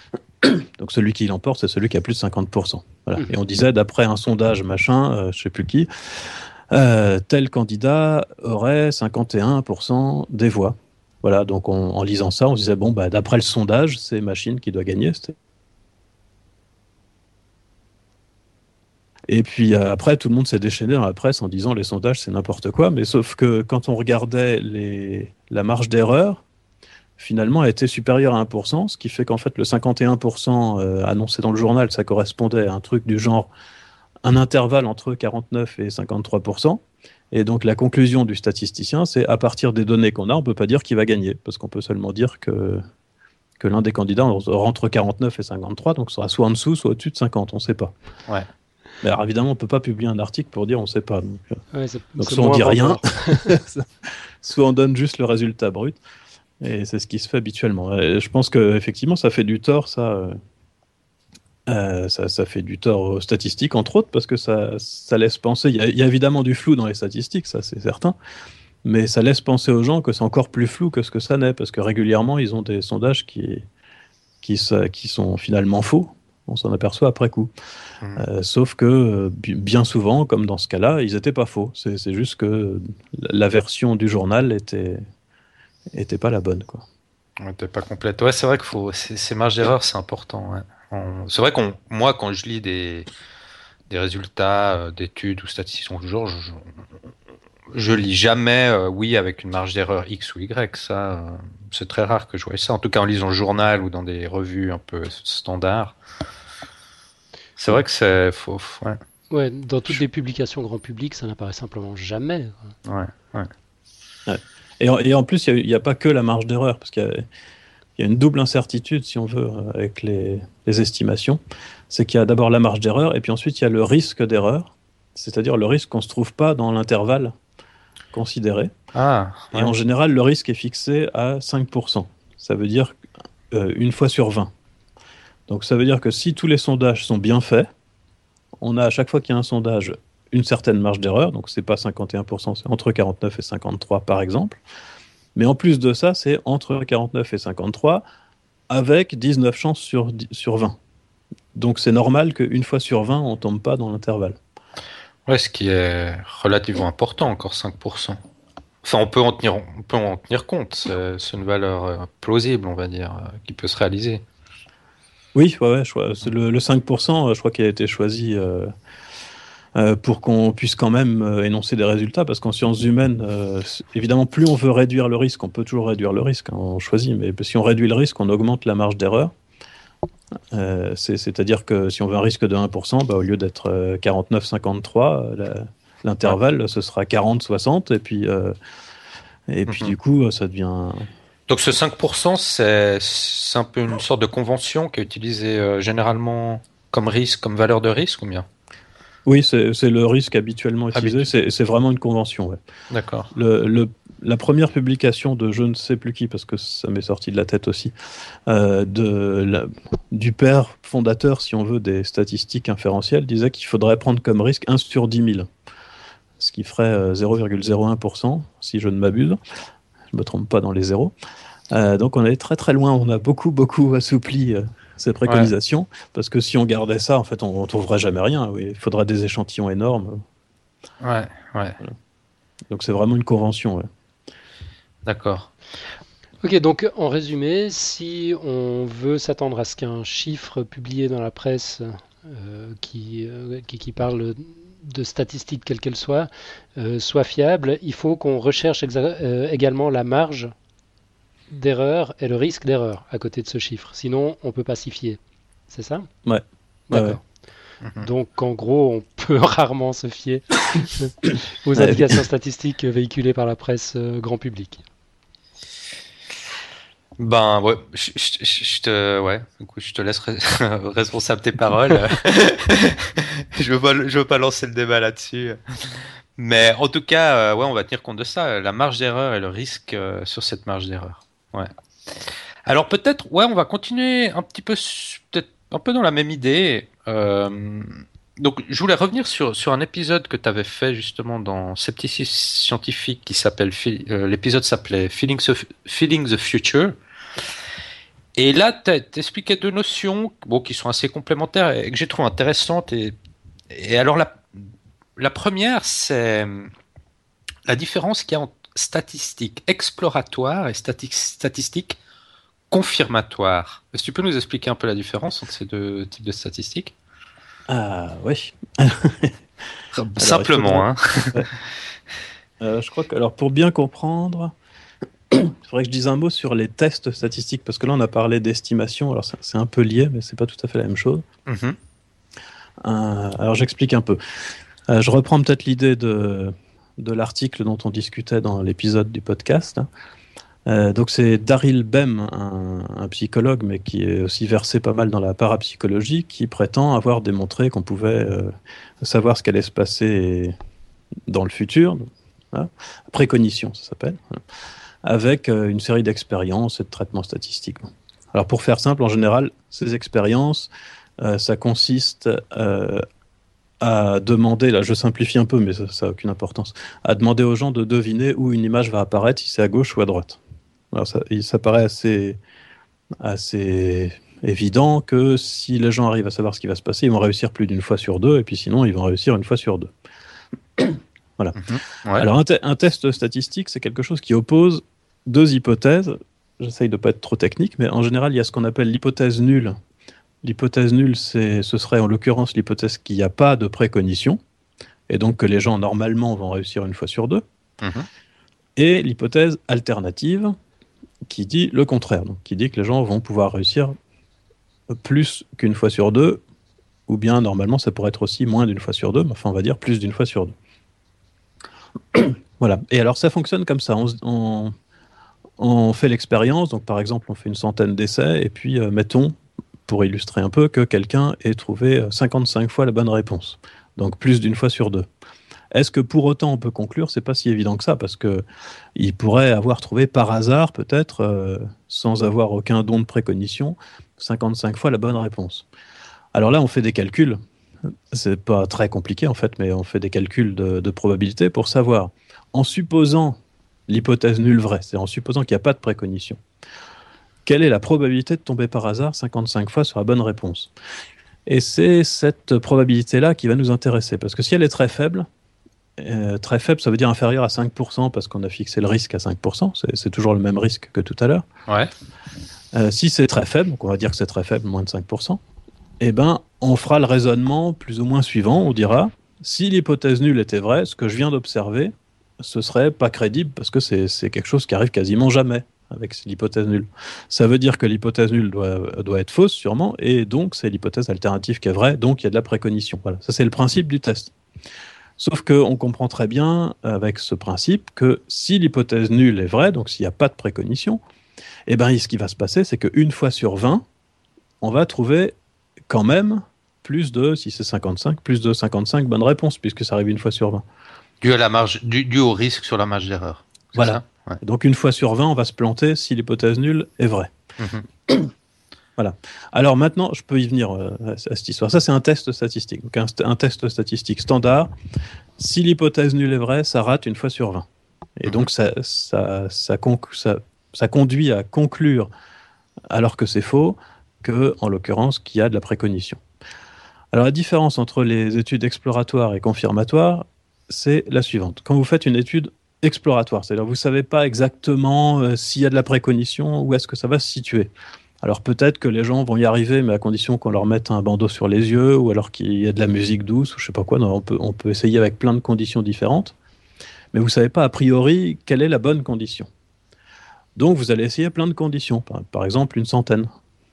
Donc, celui qui l'emporte, c'est celui qui a plus de cinquante pour cent. Voilà. Et on disait, d'après un sondage machin, euh, je ne sais plus qui, euh, tel candidat aurait cinquante et un pour cent des voix. Voilà, donc on, en lisant ça, on se disait, bon, bah, d'après le sondage, c'est Machine qui doit gagner. C'était... Et puis euh, après, tout le monde s'est déchaîné dans la presse en disant les sondages, c'est n'importe quoi. Mais sauf que quand on regardait les... la marge d'erreur, finalement, elle était supérieure à un pour cent, ce qui fait qu'en fait, le cinquante et un pour cent euh, annoncé dans le journal, ça correspondait à un truc du genre un intervalle entre quarante-neuf et cinquante-trois pour cent. Et donc la conclusion du statisticien, c'est à partir des données qu'on a, on ne peut pas dire qui va gagner, parce qu'on peut seulement dire que, que l'un des candidats entre quarante-neuf et cinquante-trois, donc sera soit en dessous, soit au-dessus de cinquante, on ne sait pas. Ouais. Mais alors évidemment, on ne peut pas publier un article pour dire on ne sait pas. Donc, ouais, c'est, donc c'est soit on dit rien, vendeur. soit on donne juste le résultat brut. Et c'est ce qui se fait habituellement. Et je pense qu'effectivement, ça fait du tort, ça, euh, ça. Ça fait du tort aux statistiques, entre autres, parce que ça, ça laisse penser. Il y, a, il y a évidemment du flou dans les statistiques, ça c'est certain. Mais ça laisse penser aux gens que c'est encore plus flou que ce que ça n'est, parce que régulièrement, ils ont des sondages qui, qui, qui sont finalement faux. On s'en aperçoit après coup. Mmh. Euh, sauf que bien souvent, comme dans ce cas-là, ils n'étaient pas faux. C'est, c'est juste que la version du journal était, était pas la bonne, quoi. N'était pas complète. Ouais, c'est vrai que faut, ces, ces marges d'erreur, c'est important. Ouais. On, c'est vrai qu'on, moi, quand je lis des, des résultats euh, d'études ou statistiques, toujours, je, je, je lis jamais, euh, oui, avec une marge d'erreur X ou Y. Ça, euh, c'est très rare que je voie ça. En tout cas, en lisant le journal ou dans des revues un peu standards. C'est vrai que c'est faux. Ouais. Ouais, dans toutes les publications grand public, ça n'apparaît simplement jamais. Ouais, ouais. ouais. Et, en, et en plus, il n'y a, a pas que la marge d'erreur, parce qu'il y a, il y a une double incertitude, si on veut, avec les, les estimations. C'est qu'il y a d'abord la marge d'erreur, et puis ensuite, il y a le risque d'erreur, c'est-à-dire le risque qu'on ne se trouve pas dans l'intervalle considéré. Ah, ouais. Et en général, le risque est fixé à cinq pour cent. Ça veut dire euh, une fois sur vingt. Donc ça veut dire que si tous les sondages sont bien faits, on a à chaque fois qu'il y a un sondage une certaine marge d'erreur, donc c'est pas cinquante et un pour cent, c'est entre quarante-neuf et cinquante-trois par exemple. Mais en plus de ça, c'est entre quarante-neuf et cinquante-trois avec dix-neuf chances sur, sur vingt. Donc c'est normal qu'une fois sur vingt, on tombe pas dans l'intervalle. Ouais, ce qui est relativement important, encore cinq pour cent. Enfin, on peut en tenir, on peut en tenir compte. C'est, c'est une valeur plausible, on va dire, qui peut se réaliser. Oui, ouais, ouais, je crois, c'est le, le cinq pour cent, je crois qu'il a été choisi euh, euh, pour qu'on puisse quand même euh, énoncer des résultats, parce qu'en sciences humaines, euh, évidemment, plus on veut réduire le risque, on peut toujours réduire le risque, hein, on choisit, mais si on réduit le risque, on augmente la marge d'erreur. Euh, c'est, c'est-à-dire que si on veut un risque de un pour cent, bah, au lieu d'être euh, quarante-neuf cinquante-trois, la, l'intervalle, ce sera quarante soixante, et puis, euh, et puis mm-hmm. du coup, ça devient... Donc ce cinq pour cent, c'est, c'est un peu une sorte de convention qui est utilisée euh, généralement comme risque, comme valeur de risque ou bien ? Oui, c'est, c'est le risque habituellement utilisé, Habitu- c'est, c'est vraiment une convention. Ouais. D'accord. Le, le, la première publication de je ne sais plus qui, parce que ça m'est sorti de la tête aussi, euh, de la, du père fondateur, si on veut, des statistiques inférentielles, disait qu'il faudrait prendre comme risque un sur dix mille, ce qui ferait euh, zéro virgule zéro un pour cent, si je ne m'abuse. Je ne me trompe pas dans les zéros. Euh, donc on est très très loin, on a beaucoup beaucoup assoupli euh, ces préconisations, ouais. Parce que si on gardait ça, en fait, on ne trouverait jamais rien. Oui. Il faudra des échantillons énormes. Ouais, ouais. Voilà. Donc c'est vraiment une convention. Ouais. D'accord. Ok, donc en résumé, si on veut s'attendre à ce qu'un chiffre publié dans la presse euh, qui, euh, qui, qui parle de statistiques quelles qu'elles soient, euh, soit fiable, il faut qu'on recherche exa- euh, également la marge d'erreur et le risque d'erreur à côté de ce chiffre. Sinon, on ne peut pas s'y fier. C'est ça ? Ouais. D'accord. Ouais, ouais. Donc, en gros, on peut rarement se fier aux indications statistiques véhiculées par la presse euh, grand public. Ben ouais, je, je, je te, ouais, du coup, je te laisse re- responsable tes paroles. je veux pas, je veux pas lancer le débat là-dessus. Mais en tout cas, euh, ouais, on va tenir compte de ça, la marge d'erreur et le risque euh, sur cette marge d'erreur. Ouais. Alors peut-être, ouais, on va continuer un petit peu, peut-être un peu dans la même idée. Euh, donc, je voulais revenir sur sur un épisode que tu avais fait justement dans Scepticisme scientifique, qui s'appelle, euh, l'épisode s'appelait Feeling, Feeling the Future. Et là, tu expliquais deux notions, bon, qui sont assez complémentaires et que j'ai trouvé intéressantes. Et, et alors la La première, c'est la différence qu'il y a entre statistiques exploratoires et stati- statistiques confirmatoires. Est-ce que tu peux nous expliquer un peu la différence entre ces deux types de statistiques ? Ah, oui. Simplement, faudrait... hein. ouais. euh, je crois que, alors, pour bien comprendre, il faudrait que je dise un mot sur les tests statistiques, parce que là, on a parlé d'estimation, alors c'est, c'est un peu lié, mais c'est pas tout à fait la même chose. Mm-hmm. un... Alors j'explique un peu. Euh, je reprends peut-être l'idée de, de l'article dont on discutait dans l'épisode du podcast. Euh, donc c'est Daryl Bem, un, un psychologue, mais qui est aussi versé pas mal dans la parapsychologie, qui prétend avoir démontré qu'on pouvait euh, savoir ce qu'allait se passer dans le futur, hein, précognition ça s'appelle, hein, avec euh, une série d'expériences et de traitements statistiques. Alors pour faire simple, en général, ces expériences, euh, ça consiste euh, à demander, là je simplifie un peu, mais ça n'a aucune importance, à demander aux gens de deviner où une image va apparaître, si c'est à gauche ou à droite. Alors ça, ça paraît assez, assez évident que si les gens arrivent à savoir ce qui va se passer, ils vont réussir plus d'une fois sur deux, et puis sinon ils vont réussir une fois sur deux. Voilà. Mmh. Ouais. Alors un, te- un test statistique, c'est quelque chose qui oppose deux hypothèses. J'essaye de ne pas être trop technique, mais en général, il y a ce qu'on appelle l'hypothèse nulle. L'hypothèse nulle, c'est, ce serait en l'occurrence l'hypothèse qu'il n'y a pas de précognition, et donc que les gens normalement vont réussir une fois sur deux. Mmh. Et l'hypothèse alternative, qui dit le contraire, donc qui dit que les gens vont pouvoir réussir plus qu'une fois sur deux, ou bien normalement ça pourrait être aussi moins d'une fois sur deux, mais enfin on va dire plus d'une fois sur deux. Voilà. Et alors ça fonctionne comme ça, on, on, on fait l'expérience, donc par exemple on fait une centaine d'essais, et puis euh, mettons, pour illustrer un peu, que quelqu'un ait trouvé cinquante-cinq fois la bonne réponse, donc plus d'une fois sur deux. Est-ce que pour autant on peut conclure? C'est pas si évident que ça, parce que il pourrait avoir trouvé par hasard, peut-être, euh, sans avoir aucun don de précognition, cinquante-cinq fois la bonne réponse. Alors là, on fait des calculs. C'est pas très compliqué en fait, mais on fait des calculs de, de probabilité pour savoir, en supposant l'hypothèse nulle vraie, c'est en supposant qu'il n'y a pas de précognition, quelle est la probabilité de tomber par hasard cinquante-cinq fois sur la bonne réponse? Et c'est cette probabilité-là qui va nous intéresser, parce que si elle est très faible, Euh, très faible, ça veut dire inférieur à cinq pour cent, parce qu'on a fixé le risque à cinq pour cent, c'est, c'est toujours le même risque que tout à l'heure. Ouais. Euh, si c'est très faible, donc on va dire que c'est très faible, moins de cinq pour cent, eh ben, on fera le raisonnement plus ou moins suivant, on dira, si l'hypothèse nulle était vraie, ce que je viens d'observer, ce serait pas crédible, parce que c'est, c'est quelque chose qui arrive quasiment jamais avec l'hypothèse nulle. Ça veut dire que l'hypothèse nulle doit, doit être fausse, sûrement, et donc c'est l'hypothèse alternative qui est vraie, donc il y a de la précognition. Voilà, ça c'est le principe du test. Sauf qu'on comprend très bien avec ce principe que si l'hypothèse nulle est vraie, donc s'il n'y a pas de précognition, eh ben, ce qui va se passer, c'est qu'une fois sur vingt, on va trouver quand même plus de, si c'est cinquante-cinq, plus de cinquante-cinq bonnes réponses, puisque ça arrive une fois sur vingt. Dû, à la marge, dû, dû au risque sur la marge d'erreur. C'est voilà. Ça ouais. Donc une fois sur vingt, on va se planter si l'hypothèse nulle est vraie. Mm-hmm. Voilà. Alors maintenant, je peux y venir euh, à, à cette histoire. Ça, c'est un test statistique. Donc un, un test statistique standard. Si l'hypothèse nulle est vraie, ça rate une fois sur vingt. Et mmh. donc, ça, ça, ça, conc- ça, ça conduit à conclure, alors que c'est faux, que, en l'occurrence, qu'il y a de la précognition. Alors, la différence entre les études exploratoires et confirmatoires, c'est la suivante. Quand vous faites une étude exploratoire, c'est-à-dire vous ne savez pas exactement euh, s'il y a de la précognition, où est-ce que ça va se situer. Alors peut-être que les gens vont y arriver, mais à condition qu'on leur mette un bandeau sur les yeux, ou alors qu'il y ait de la musique douce, ou je sais pas quoi. Non, on peut, on peut essayer avec plein de conditions différentes, mais vous savez pas a priori quelle est la bonne condition. Donc vous allez essayer plein de conditions, par, par exemple une centaine,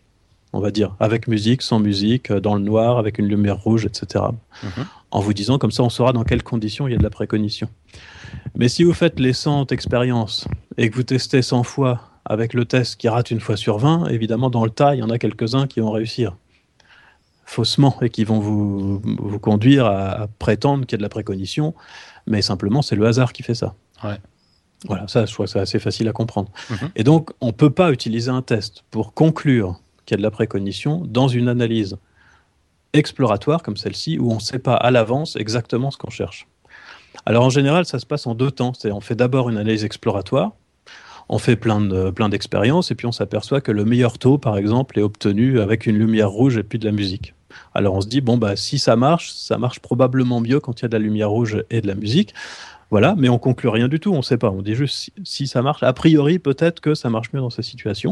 on va dire, avec musique, sans musique, dans le noir, avec une lumière rouge, et cetera. Mm-hmm. En vous disant, comme ça on saura dans quelles conditions il y a de la précognition. Mais si vous faites les cent expériences, et que vous testez cent fois, avec le test qui rate une fois sur vingt, évidemment, dans le tas, il y en a quelques-uns qui vont réussir faussement et qui vont vous, vous conduire à, à prétendre qu'il y a de la précognition, mais simplement, c'est le hasard qui fait ça. Ouais. Voilà, ça, je crois que c'est assez facile à comprendre. Mm-hmm. Et donc, on ne peut pas utiliser un test pour conclure qu'il y a de la précognition dans une analyse exploratoire comme celle-ci, où on ne sait pas à l'avance exactement ce qu'on cherche. Alors, en général, ça se passe en deux temps. C'est-à-dire, on fait d'abord une analyse exploratoire, on fait plein, de, plein d'expériences et puis on s'aperçoit que le meilleur taux, par exemple, est obtenu avec une lumière rouge et puis de la musique. Alors on se dit, bon, bah, si ça marche, ça marche probablement mieux quand il y a de la lumière rouge et de la musique. Voilà, mais on conclut rien du tout, on ne sait pas. On dit juste si, si ça marche. A priori, peut-être que ça marche mieux dans ces situations.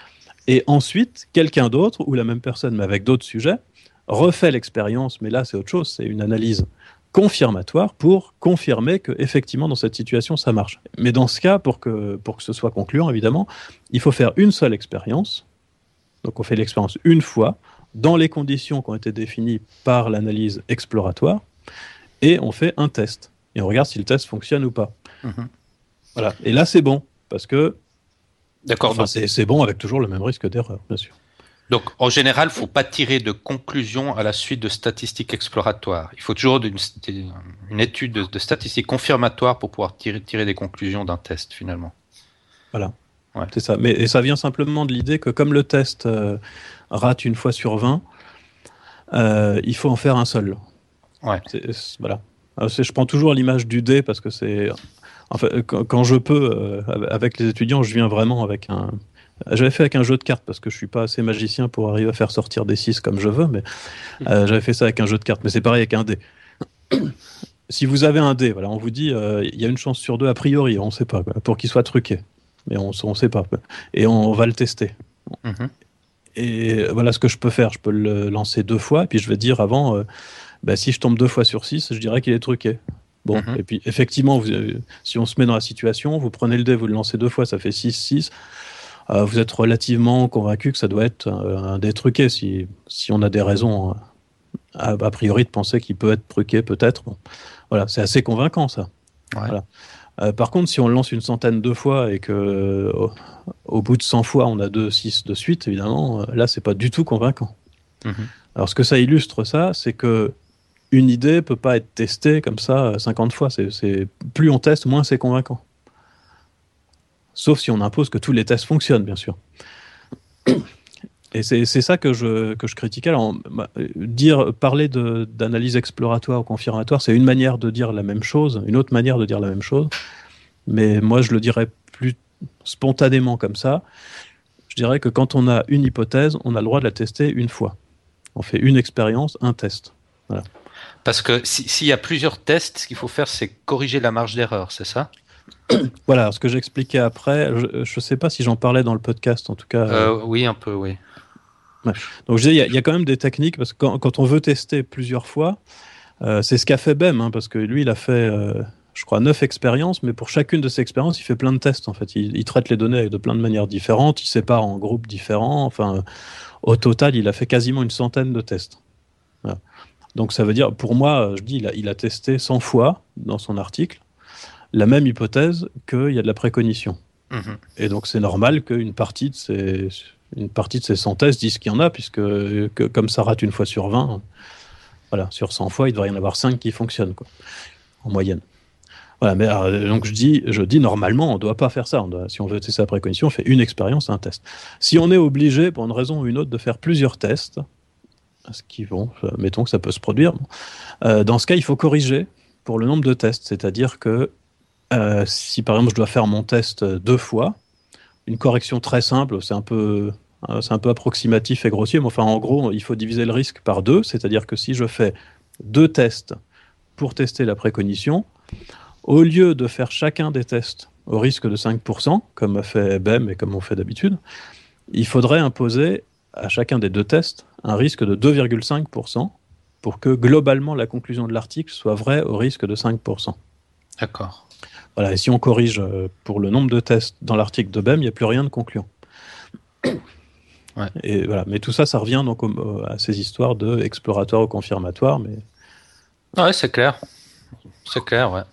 Et ensuite, quelqu'un d'autre, ou la même personne, mais avec d'autres sujets, refait l'expérience, mais là, c'est autre chose, c'est une analyse confirmatoire pour confirmer qu'effectivement, dans cette situation, ça marche. Mais dans ce cas, pour que, pour que ce soit concluant, évidemment, il faut faire une seule expérience. Donc, on fait l'expérience une fois, dans les conditions qui ont été définies par l'analyse exploratoire, et on fait un test. Et on regarde si le test fonctionne ou pas. Mm-hmm. Voilà. Et là, c'est bon, parce que D'accord, enfin, donc... c'est, c'est bon avec toujours le même risque d'erreur, bien sûr. Donc, en général, il ne faut pas tirer de conclusions à la suite de statistiques exploratoires. Il faut toujours une, une étude de, de statistiques confirmatoires pour pouvoir tirer, tirer des conclusions d'un test, finalement. Voilà, ouais. C'est ça. Mais, et ça vient simplement de l'idée que comme le test euh, rate une fois sur vingt, euh, il faut en faire un seul. Ouais. C'est, c'est, voilà. Alors, c'est, je prends toujours l'image du dé parce que c'est... Enfin, quand, quand je peux, euh, avec les étudiants, je viens vraiment avec un... J'avais fait avec un jeu de cartes parce que je suis pas assez magicien pour arriver à faire sortir des six comme je veux, mais euh, j'avais fait ça avec un jeu de cartes. Mais c'est pareil avec un dé. Si vous avez un dé, voilà, on vous dit il euh, y a une chance sur deux a priori, on ne sait pas, quoi, pour qu'il soit truqué, mais on ne sait pas, quoi. Et on, on va le tester. Mm-hmm. Et voilà ce que je peux faire. Je peux le lancer deux fois, et puis je vais dire avant, euh, bah, si je tombe deux fois sur six, je dirais qu'il est truqué. Bon, mm-hmm. Et puis effectivement, vous, euh, si on se met dans la situation, vous prenez le dé, vous le lancez deux fois, ça fait six six. Euh, vous êtes relativement convaincu que ça doit être euh, un dé truqué, si, si on a des raisons a, a priori de penser qu'il peut être truqué, peut-être. Bon. Voilà, c'est assez convaincant, ça. Ouais. Voilà. Euh, par contre, si on le lance une centaine de fois et que euh, au, au bout de cent fois, on a deux six de suite, évidemment, euh, là, c'est pas du tout convaincant. Mm-hmm. Alors, ce que ça illustre, ça, c'est que une idée peut pas être testée comme ça cinquante fois. C'est, c'est... Plus on teste, moins c'est convaincant. Sauf si on impose que tous les tests fonctionnent, bien sûr. Et c'est, c'est ça que je, que je critiquais. Alors, dire, parler de, d'analyse exploratoire ou confirmatoire, c'est une manière de dire la même chose, une autre manière de dire la même chose. Mais moi, je le dirais plus spontanément comme ça. Je dirais que quand on a une hypothèse, on a le droit de la tester une fois. On fait une expérience, un test. Voilà. Parce que si, s'il y a plusieurs tests, ce qu'il faut faire, c'est corriger la marge d'erreur, c'est ça ? Voilà, ce que j'expliquais après, je ne sais pas si j'en parlais dans le podcast, en tout cas. Euh, oui, un peu, oui. Ouais. Donc je disais, il y, y a quand même des techniques, parce que quand, quand on veut tester plusieurs fois, euh, c'est ce qu'a fait B E M, hein, parce que lui, il a fait, euh, je crois, neuf expériences, mais pour chacune de ces expériences, il fait plein de tests, en fait. Il, il traite les données de plein de manières différentes, il sépare en groupes différents, enfin, euh, au total, il a fait quasiment une centaine de tests. Voilà. Donc ça veut dire, pour moi, je dis, il a, il a testé cent fois dans son article, la même hypothèse qu'il y a de la précognition. Mmh. Et donc c'est normal qu'une partie de ces, une partie de ces cent tests disent qu'il y en a, puisque que, comme ça rate une fois sur vingt, voilà, sur cent fois, il devrait y en avoir cinq qui fonctionnent, quoi, en moyenne. Voilà, mais alors, donc je dis, je dis normalement, on ne doit pas faire ça. On doit, si on veut tester la précognition, on fait une expérience, un test. Si on est obligé, pour une raison ou une autre, de faire plusieurs tests, ce qui vont, mettons que ça peut se produire, euh, dans ce cas, il faut corriger pour le nombre de tests, c'est-à-dire que Euh, si par exemple je dois faire mon test deux fois, une correction très simple, c'est un peu, euh, c'est un peu approximatif et grossier, mais enfin en gros il faut diviser le risque par deux, c'est-à-dire que si je fais deux tests pour tester la précognition, au lieu de faire chacun des tests au risque de cinq pour cent, comme a fait B E M et comme on fait d'habitude, il faudrait imposer à chacun des deux tests un risque de deux virgule cinq pour cent pour que globalement la conclusion de l'article soit vraie au risque de cinq pour cent. D'accord. Voilà, et si on corrige pour le nombre de tests dans l'article de B E M, il n'y a plus rien de concluant. Ouais. Et voilà. Mais tout ça, ça revient donc au, à ces histoires de exploratoire ou confirmatoire. Mais... Ouais, c'est clair. C'est clair, ouais.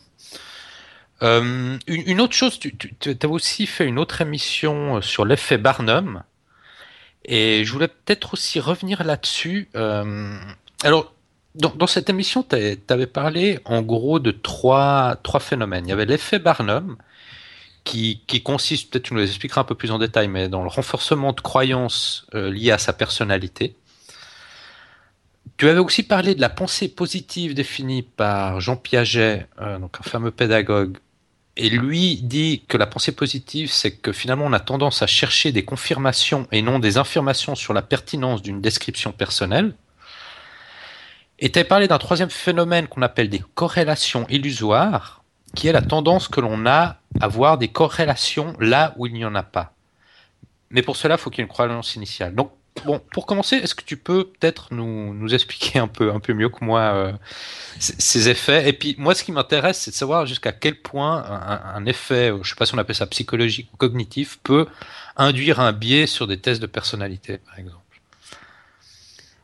Euh, une, une autre chose, tu, tu, tu as aussi fait une autre émission sur l'effet Barnum. Et je voulais peut-être aussi revenir là-dessus. Euh, alors, Dans, dans cette émission, tu avais parlé en gros de trois, trois phénomènes. Il y avait l'effet Barnum, qui, qui consiste, peut-être tu nous l'expliqueras un peu plus en détail, mais dans le renforcement de croyances euh, liées à sa personnalité. Tu avais aussi parlé de la pensée positive définie par Jean Piaget, euh, donc un fameux pédagogue. Et lui dit que la pensée positive, c'est que finalement on a tendance à chercher des confirmations et non des affirmations sur la pertinence d'une description personnelle. Et tu as parlé d'un troisième phénomène qu'on appelle des corrélations illusoires, qui est la tendance que l'on a à voir des corrélations là où il n'y en a pas. Mais pour cela, il faut qu'il y ait une croyance initiale. Donc, bon, pour commencer, est-ce que tu peux peut-être nous, nous expliquer un peu, un peu mieux que moi euh, c- ces effets ? Et puis, moi, ce qui m'intéresse, c'est de savoir jusqu'à quel point un, un effet, je ne sais pas si on appelle ça psychologique ou cognitif, peut induire un biais sur des tests de personnalité, par exemple.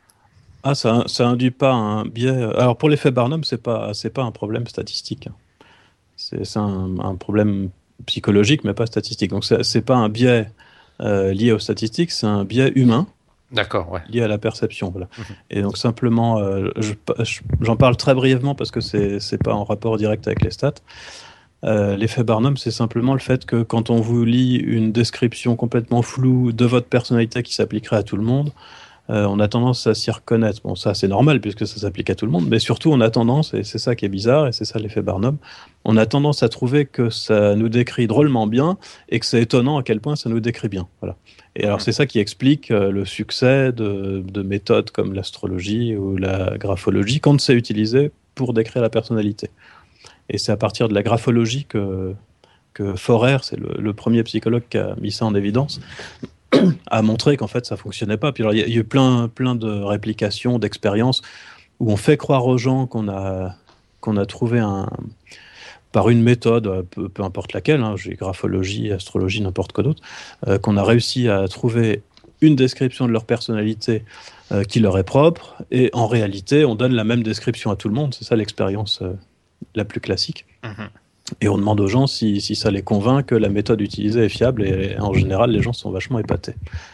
Ah, ça, ça induit pas un biais. Alors pour l'effet Barnum, c'est pas, c'est pas un problème statistique. C'est c'est un, un problème psychologique, mais pas statistique. Donc c'est c'est pas un biais euh, lié aux statistiques, c'est un biais humain D'accord, ouais. lié à la perception. Voilà. Mhm. Et donc simplement, euh, je- je- j'en parle très brièvement parce que c'est c'est pas en rapport direct avec les stats. Euh, l'effet Barnum, c'est simplement le fait que quand on vous lit une description complètement floue de votre personnalité qui s'appliquerait à tout le monde, euh, on a tendance à s'y reconnaître. Bon, ça c'est normal puisque ça s'applique à tout le monde, mais surtout on a tendance, et c'est ça qui est bizarre, et c'est ça l'effet Barnum, on a tendance à trouver que ça nous décrit drôlement bien et que c'est étonnant à quel point ça nous décrit bien. Voilà. Et alors c'est ça qui explique euh, le succès de, de méthodes comme l'astrologie ou la graphologie quand c'est utilisé pour décrire la personnalité. Et c'est à partir de la graphologie que, que Forer, c'est le, le premier psychologue qui a mis ça en évidence, a montré qu'en fait ça fonctionnait pas. Puis alors il y, a- il y a eu plein, plein de réplications, d'expériences où on fait croire aux gens qu'on a, qu'on a trouvé un, par une méthode, euh, peu, peu importe laquelle, hein, j'ai graphologie, astrologie, n'importe quoi d'autre, euh, qu'on a réussi à trouver une description de leur personnalité euh, qui leur est propre, et en réalité on donne la même description à tout le monde. C'est ça l'expérience euh, la plus classique. Mhm. Et on demande aux gens si, si ça les convainc que la méthode utilisée est fiable, et en général, les gens sont vachement épatés.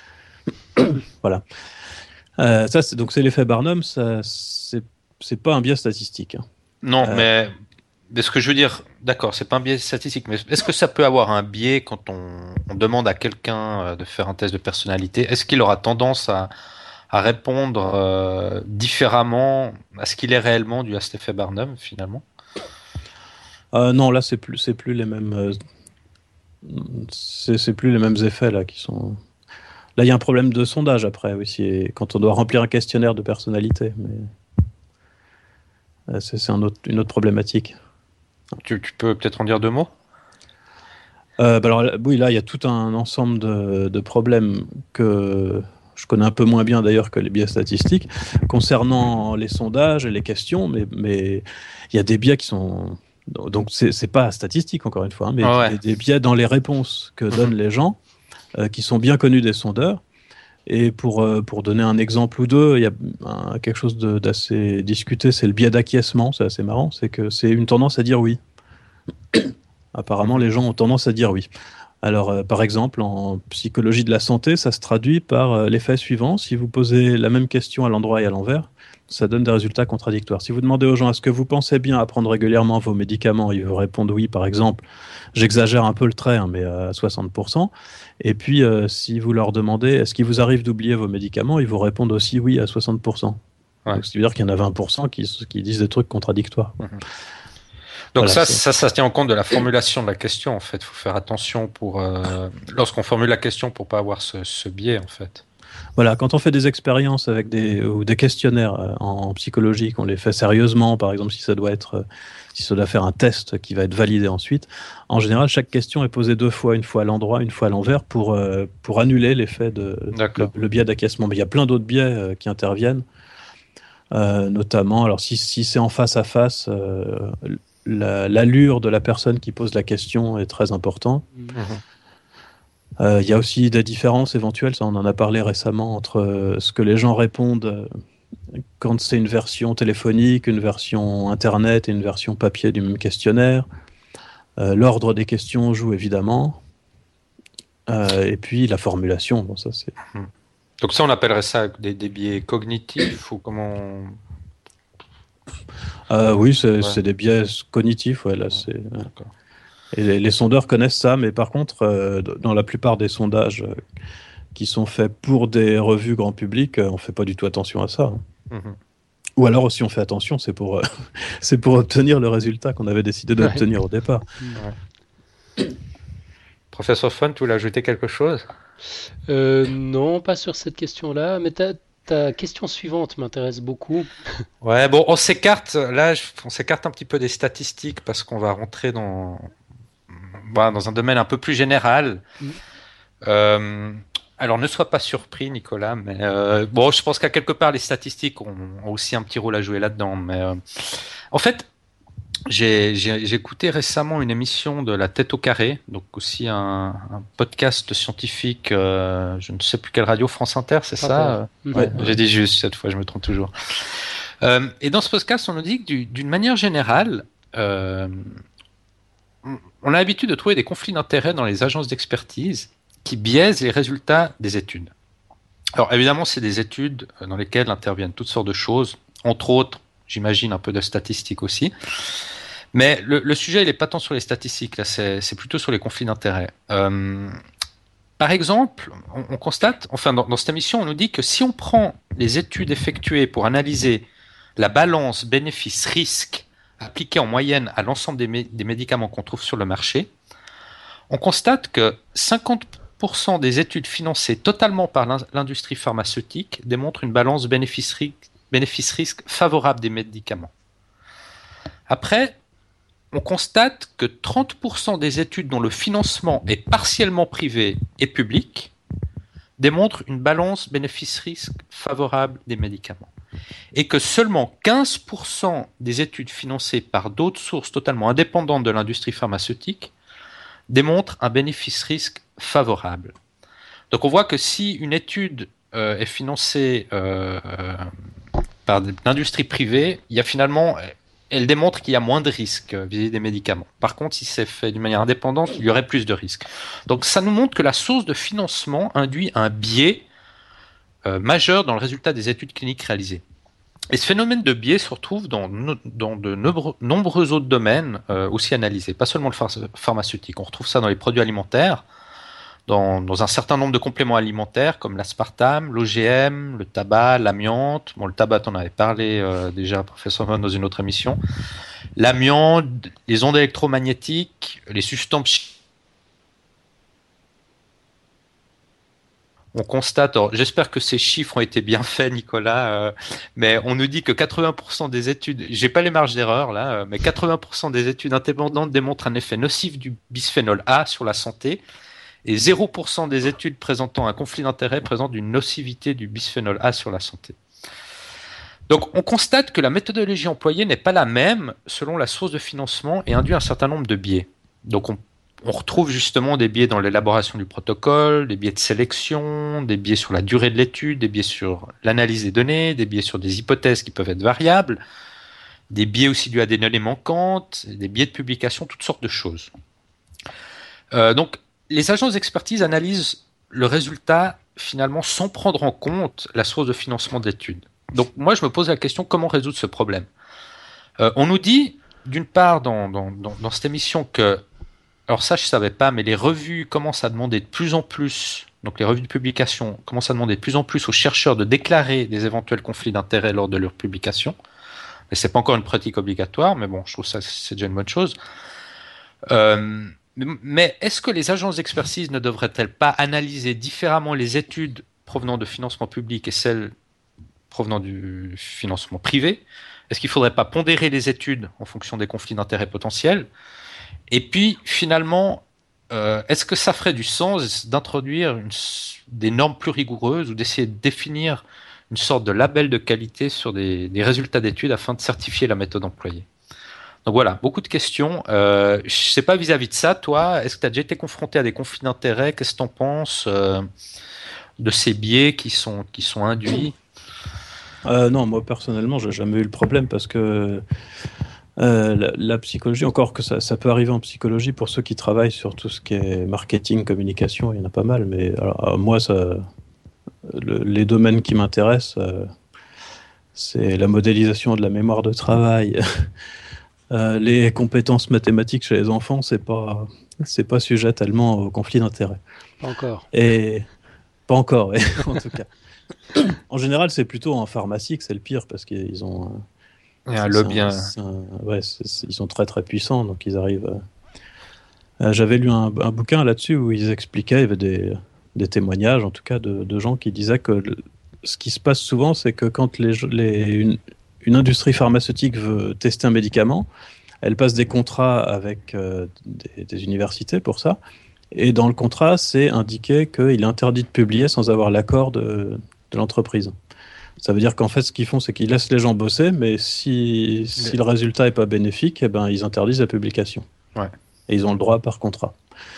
Voilà. Euh, ça, c'est, donc c'est l'effet Barnum, ça, c'est, c'est pas un biais statistique, hein. Non, Euh, mais, mais ce que je veux dire, d'accord, c'est pas un biais statistique, mais est-ce que ça peut avoir un biais quand on, on demande à quelqu'un euh, de faire un test de personnalité? Est-ce qu'il aura tendance à, à répondre euh, différemment à ce qu'il est réellement dû à cet effet Barnum, finalement? euh, non, là, c'est plus, c'est plus les mêmes, euh, c'est, c'est plus les mêmes effets là qui sont. Là, il y a un problème de sondage après aussi, et quand on doit remplir un questionnaire de personnalité, mais euh, c'est, c'est un autre, une autre problématique. Tu, tu peux peut-être en dire deux mots? Euh, bah alors, là, oui, là, il y a tout un ensemble de, de problèmes que je connais un peu moins bien d'ailleurs que les biais statistiques concernant les sondages et les questions, mais, mais il y a des biais qui sont. Donc, c'est c'est pas statistique, encore une fois, hein, mais Ah ouais. des, des biais dans les réponses que Mhm. donnent les gens, euh, qui sont bien connus des sondeurs. Et pour, euh, pour donner un exemple ou deux, il y a un- quelque chose de- d'assez discuté, c'est le biais d'acquiescement, c'est assez marrant, c'est que c'est une tendance à dire oui. Apparemment, Mhm. les gens ont tendance à dire oui. Alors, euh, par exemple, en psychologie de la santé, ça se traduit par euh, l'effet suivant. Si vous posez la même question à l'endroit et à l'envers, ça donne des résultats contradictoires. Si vous demandez aux gens, est-ce que vous pensez bien à prendre régulièrement vos médicaments, ils vous répondent oui, par exemple. J'exagère un peu le trait, hein, mais à soixante pour cent. Et puis, euh, si vous leur demandez, est-ce qu'il vous arrive d'oublier vos médicaments, ils vous répondent aussi oui à soixante pour cent. Ouais. Donc, ça veut dire qu'il y en a vingt pour cent qui, qui disent des trucs contradictoires. Mhm. Donc Voilà, ça, c'est- ça, ça se tient en compte de la formulation de la question, en fait. Il faut faire attention pour euh, lorsqu'on formule la question pour pas avoir ce, ce biais, en fait. Voilà, quand on fait des expériences avec des, ou des questionnaires euh, en, en psychologie, qu'on les fait sérieusement, par exemple si ça doit être, euh, si ça doit faire un test qui va être validé ensuite, en général chaque question est posée deux fois, une fois à l'endroit, une fois à l'envers, pour, euh, pour annuler l'effet de le, D'accord. le biais d'acquiescement. Mais il y a plein d'autres biais euh, qui interviennent, euh, notamment, alors si, si c'est en face à face, euh, la- l'allure de la personne qui pose la question est très importante. Mhm. Euh, Il y a aussi des différences éventuelles, ça on en a parlé récemment, entre euh, ce que les gens répondent euh, quand c'est une version téléphonique, une version internet et une version papier du même questionnaire. Euh, L'ordre des questions joue évidemment. Euh, et puis la formulation, bon ça c'est. Mhm. Donc ça, on appellerait ça des, des biais cognitifs ou comment? Euh, oui, c'est Ouais, c'est des biais cognitifs, ouais, là ouais, c'est. d'accord. Et les, les sondeurs connaissent ça, mais par contre, euh, dans la plupart des sondages euh, qui sont faits pour des revues grand public, euh, on fait pas du tout attention à ça, hein. Mhm. Ou alors, si on fait attention, c'est pour, euh, c'est pour obtenir le résultat qu'on avait décidé Ouais. d'obtenir au départ. Ouais. Professeur Fun, tu voulais ajouter quelque chose? Euh, non, pas sur cette question-là, mais ta, ta question suivante m'intéresse beaucoup. Ouais, bon, on s'écarte, là, je- on s'écarte un petit peu des statistiques parce qu'on va rentrer dans, voilà, dans un domaine un peu plus général. Mm. Euh, alors, ne sois pas surpris, Nicolas, mais euh, bon, je pense qu'à quelque part, les statistiques ont, ont aussi un petit rôle à jouer là-dedans. Mais euh, en fait, j'ai, j'ai, j'ai écouté récemment une émission de La Tête au Carré, donc aussi un, un podcast scientifique, euh, je ne sais plus quelle radio, France Inter, c'est France ça Inter. euh, Mhm. ouais, j'ai dit juste cette fois, je me trompe toujours. Euh, et dans ce podcast, on nous dit que du- d'une manière générale, euh, on on a l'habitude de trouver des conflits d'intérêts dans les agences d'expertise qui biaisent les résultats des études. Alors évidemment, c'est des études dans lesquelles interviennent toutes sortes de choses, entre autres, j'imagine un peu de statistiques aussi. Mais le, le sujet, il n'est pas tant sur les statistiques, là, c'est, c'est plutôt sur les conflits d'intérêts. Euh, par exemple, on, on constate, enfin dans, dans cette émission, on nous dit que si on prend les études effectuées pour analyser la balance bénéfice-risque appliquée en moyenne à l'ensemble des, mé- des médicaments qu'on trouve sur le marché, on constate que cinquante pour cent des études financées totalement par l'in- l'industrie pharmaceutique démontrent une balance bénéfice-risque, bénéfice-risque favorable des médicaments. Après, on constate que trente pour cent des études dont le financement est partiellement privé et public démontrent une balance bénéfice-risque favorable des médicaments. Et que seulement quinze pour cent des études financées par d'autres sources totalement indépendantes de l'industrie pharmaceutique démontrent un bénéfice-risque favorable. Donc on voit que si une étude euh, est financée euh, euh, par l'industrie privée, il y a finalement, elle démontre qu'il y a moins de risques vis-à-vis des médicaments. Par contre, si c'est fait d'une manière indépendante, il y aurait plus de risques. Donc ça nous montre que la source de financement induit un biais euh, majeur dans le résultat des études cliniques réalisées. Et ce phénomène de biais se retrouve dans, no- dans de nombreux, nombreux autres domaines euh, aussi analysés, pas seulement le phar- pharmaceutique. On retrouve ça dans les produits alimentaires, dans, dans un certain nombre de compléments alimentaires comme l'aspartame, l'O G M, le tabac, l'amiante. Bon, le tabac, on en avait parlé euh, déjà, professeur Mon, dans une autre émission. L'amiante, les ondes électromagnétiques, les substances chimiques. On constate, alors, j'espère que ces chiffres ont été bien faits, Nicolas, euh, mais on nous dit que quatre-vingts pour cent des études, j'ai pas les marges d'erreur là, euh, mais quatre-vingts pour cent des études indépendantes démontrent un effet nocif du bisphénol A sur la santé, et zéro pour cent des études présentant un conflit d'intérêt présentent une nocivité du bisphénol A sur la santé. Donc on constate que la méthodologie employée n'est pas la même selon la source de financement et induit un certain nombre de biais. Donc on On retrouve justement des biais dans l'élaboration du protocole, des biais de sélection, des biais sur la durée de l'étude, des biais sur l'analyse des données, des biais sur des hypothèses qui peuvent être variables, des biais aussi dus à des données manquantes, des biais de publication, toutes sortes de choses. Euh, donc, les agences d'expertise analysent le résultat finalement sans prendre en compte la source de financement de l'étude. Donc, moi, je me pose la question, comment résoudre ce problème ? euh, On nous dit, d'une part, dans, dans, dans, dans cette émission que alors ça, je ne savais pas, mais les revues commencent à demander de plus en plus, donc les revues de publication commencent à demander de plus en plus aux chercheurs de déclarer des éventuels conflits d'intérêts lors de leur publication. Mais ce n'est pas encore une pratique obligatoire, mais bon, je trouve ça c'est déjà une bonne chose. Euh, mais est-ce que les agences d'expertise ne devraient-elles pas analyser différemment les études provenant de financement public et celles provenant du financement privé ? Est-ce qu'il ne faudrait pas pondérer les études en fonction des conflits d'intérêts potentiels ? Et puis, finalement, euh, est-ce que ça ferait du sens d'introduire une, des normes plus rigoureuses ou d'essayer de définir une sorte de label de qualité sur des, des résultats d'études afin de certifier la méthode employée ? Donc voilà, beaucoup de questions. Euh, je ne sais pas vis-à-vis de ça, toi, est-ce que tu as déjà été confronté à des conflits d'intérêts ? Qu'est-ce que tu en penses euh, de ces biais qui sont, qui sont induits ? euh, Non, moi personnellement, j'ai jamais eu le problème parce que Euh, la, la psychologie, encore que ça, ça peut arriver en psychologie pour ceux qui travaillent sur tout ce qui est marketing, communication, il y en a pas mal, mais alors, moi, ça, le, les domaines qui m'intéressent, euh, c'est la modélisation de la mémoire de travail, euh, les compétences mathématiques chez les enfants, c'est pas, c'est pas sujet tellement au conflit d'intérêts. Pas encore. Et pas encore, ouais, en tout cas. En général, c'est plutôt en pharmacie que c'est le pire parce qu'ils ont Il y a un lobby. un, un, ouais, c'est, c'est, ils sont très très puissants, donc ils arrivent. À... Euh, j'avais lu un, un bouquin là-dessus où ils expliquaient, il y avait des, des témoignages, en tout cas, de, de gens qui disaient que le, ce qui se passe souvent, c'est que quand les, les, une, une industrie pharmaceutique veut tester un médicament, elle passe des contrats avec euh, des, des universités pour ça, et dans le contrat, c'est indiqué qu'il est interdit de publier sans avoir l'accord de, de l'entreprise. Ça veut dire qu'en fait, ce qu'ils font, c'est qu'ils laissent les gens bosser, mais si, si Les- le résultat n'est pas bénéfique, eh ben, ils interdisent la publication. Ouais. Et ils ont le droit par contrat.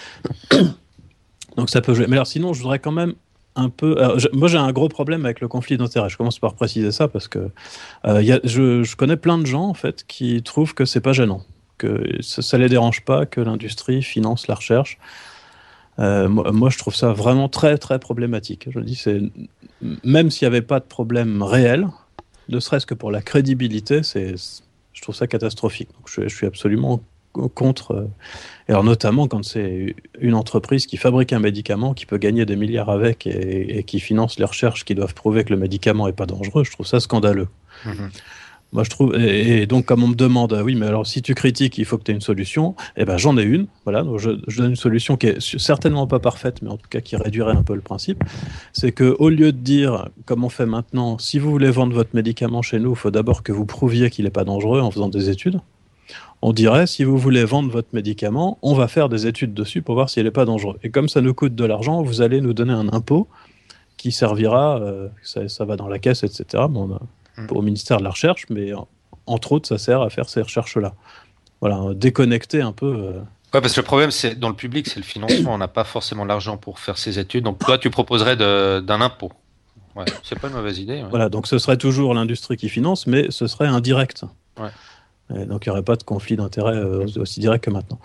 Donc ça peut jouer. Mais alors sinon, je voudrais quand même un peu... alors, je- moi, j'ai un gros problème avec le conflit d'intérêts. Je commence par préciser ça parce que euh, y a, je, je connais plein de gens, en fait, qui trouvent que c'est pas gênant, que ça ne les dérange pas que l'industrie finance la recherche. Euh, moi, moi, je trouve ça vraiment très, très problématique. Je dis, c'est même s'il n'y avait pas de problème réel, ne serait-ce que pour la crédibilité, c'est, je trouve ça catastrophique. Donc, je, je suis absolument contre. euh, Et alors, notamment quand c'est une entreprise qui fabrique un médicament, qui peut gagner des milliards avec et, et qui finance les recherches qui doivent prouver que le médicament n'est pas dangereux, je trouve ça scandaleux. Mhm. Moi, je trouve, et, et donc, comme on me demande, ah oui, mais alors si tu critiques, il faut que tu aies une solution, eh ben, j'en ai une. Voilà, donc je, je donne une solution qui est certainement pas parfaite, mais en tout cas qui réduirait un peu le principe. C'est que au lieu de dire, comme on fait maintenant, si vous voulez vendre votre médicament chez nous, il faut d'abord que vous prouviez qu'il n'est pas dangereux en faisant des études. On dirait, si vous voulez vendre votre médicament, on va faire des études dessus pour voir s'il n'est pas dangereux. Et comme ça nous coûte de l'argent, vous allez nous donner un impôt qui servira, euh, ça, ça va dans la caisse, et cetera. Bon, on a- au ministère de la Recherche, mais en- entre autres, ça sert à faire ces recherches-là. Voilà, euh, déconnecter un peu. euh. Ouais, parce que le problème, c'est dans le public, c'est le financement. On n'a pas forcément l'argent pour faire ces études. Donc, toi, tu proposerais de- d'un impôt. Ouais, c'est pas une mauvaise idée. Ouais. Voilà, donc ce serait toujours l'industrie qui finance, mais ce serait indirect. Ouais. Et donc il n'y aurait pas de conflit d'intérêt euh, aussi direct que maintenant.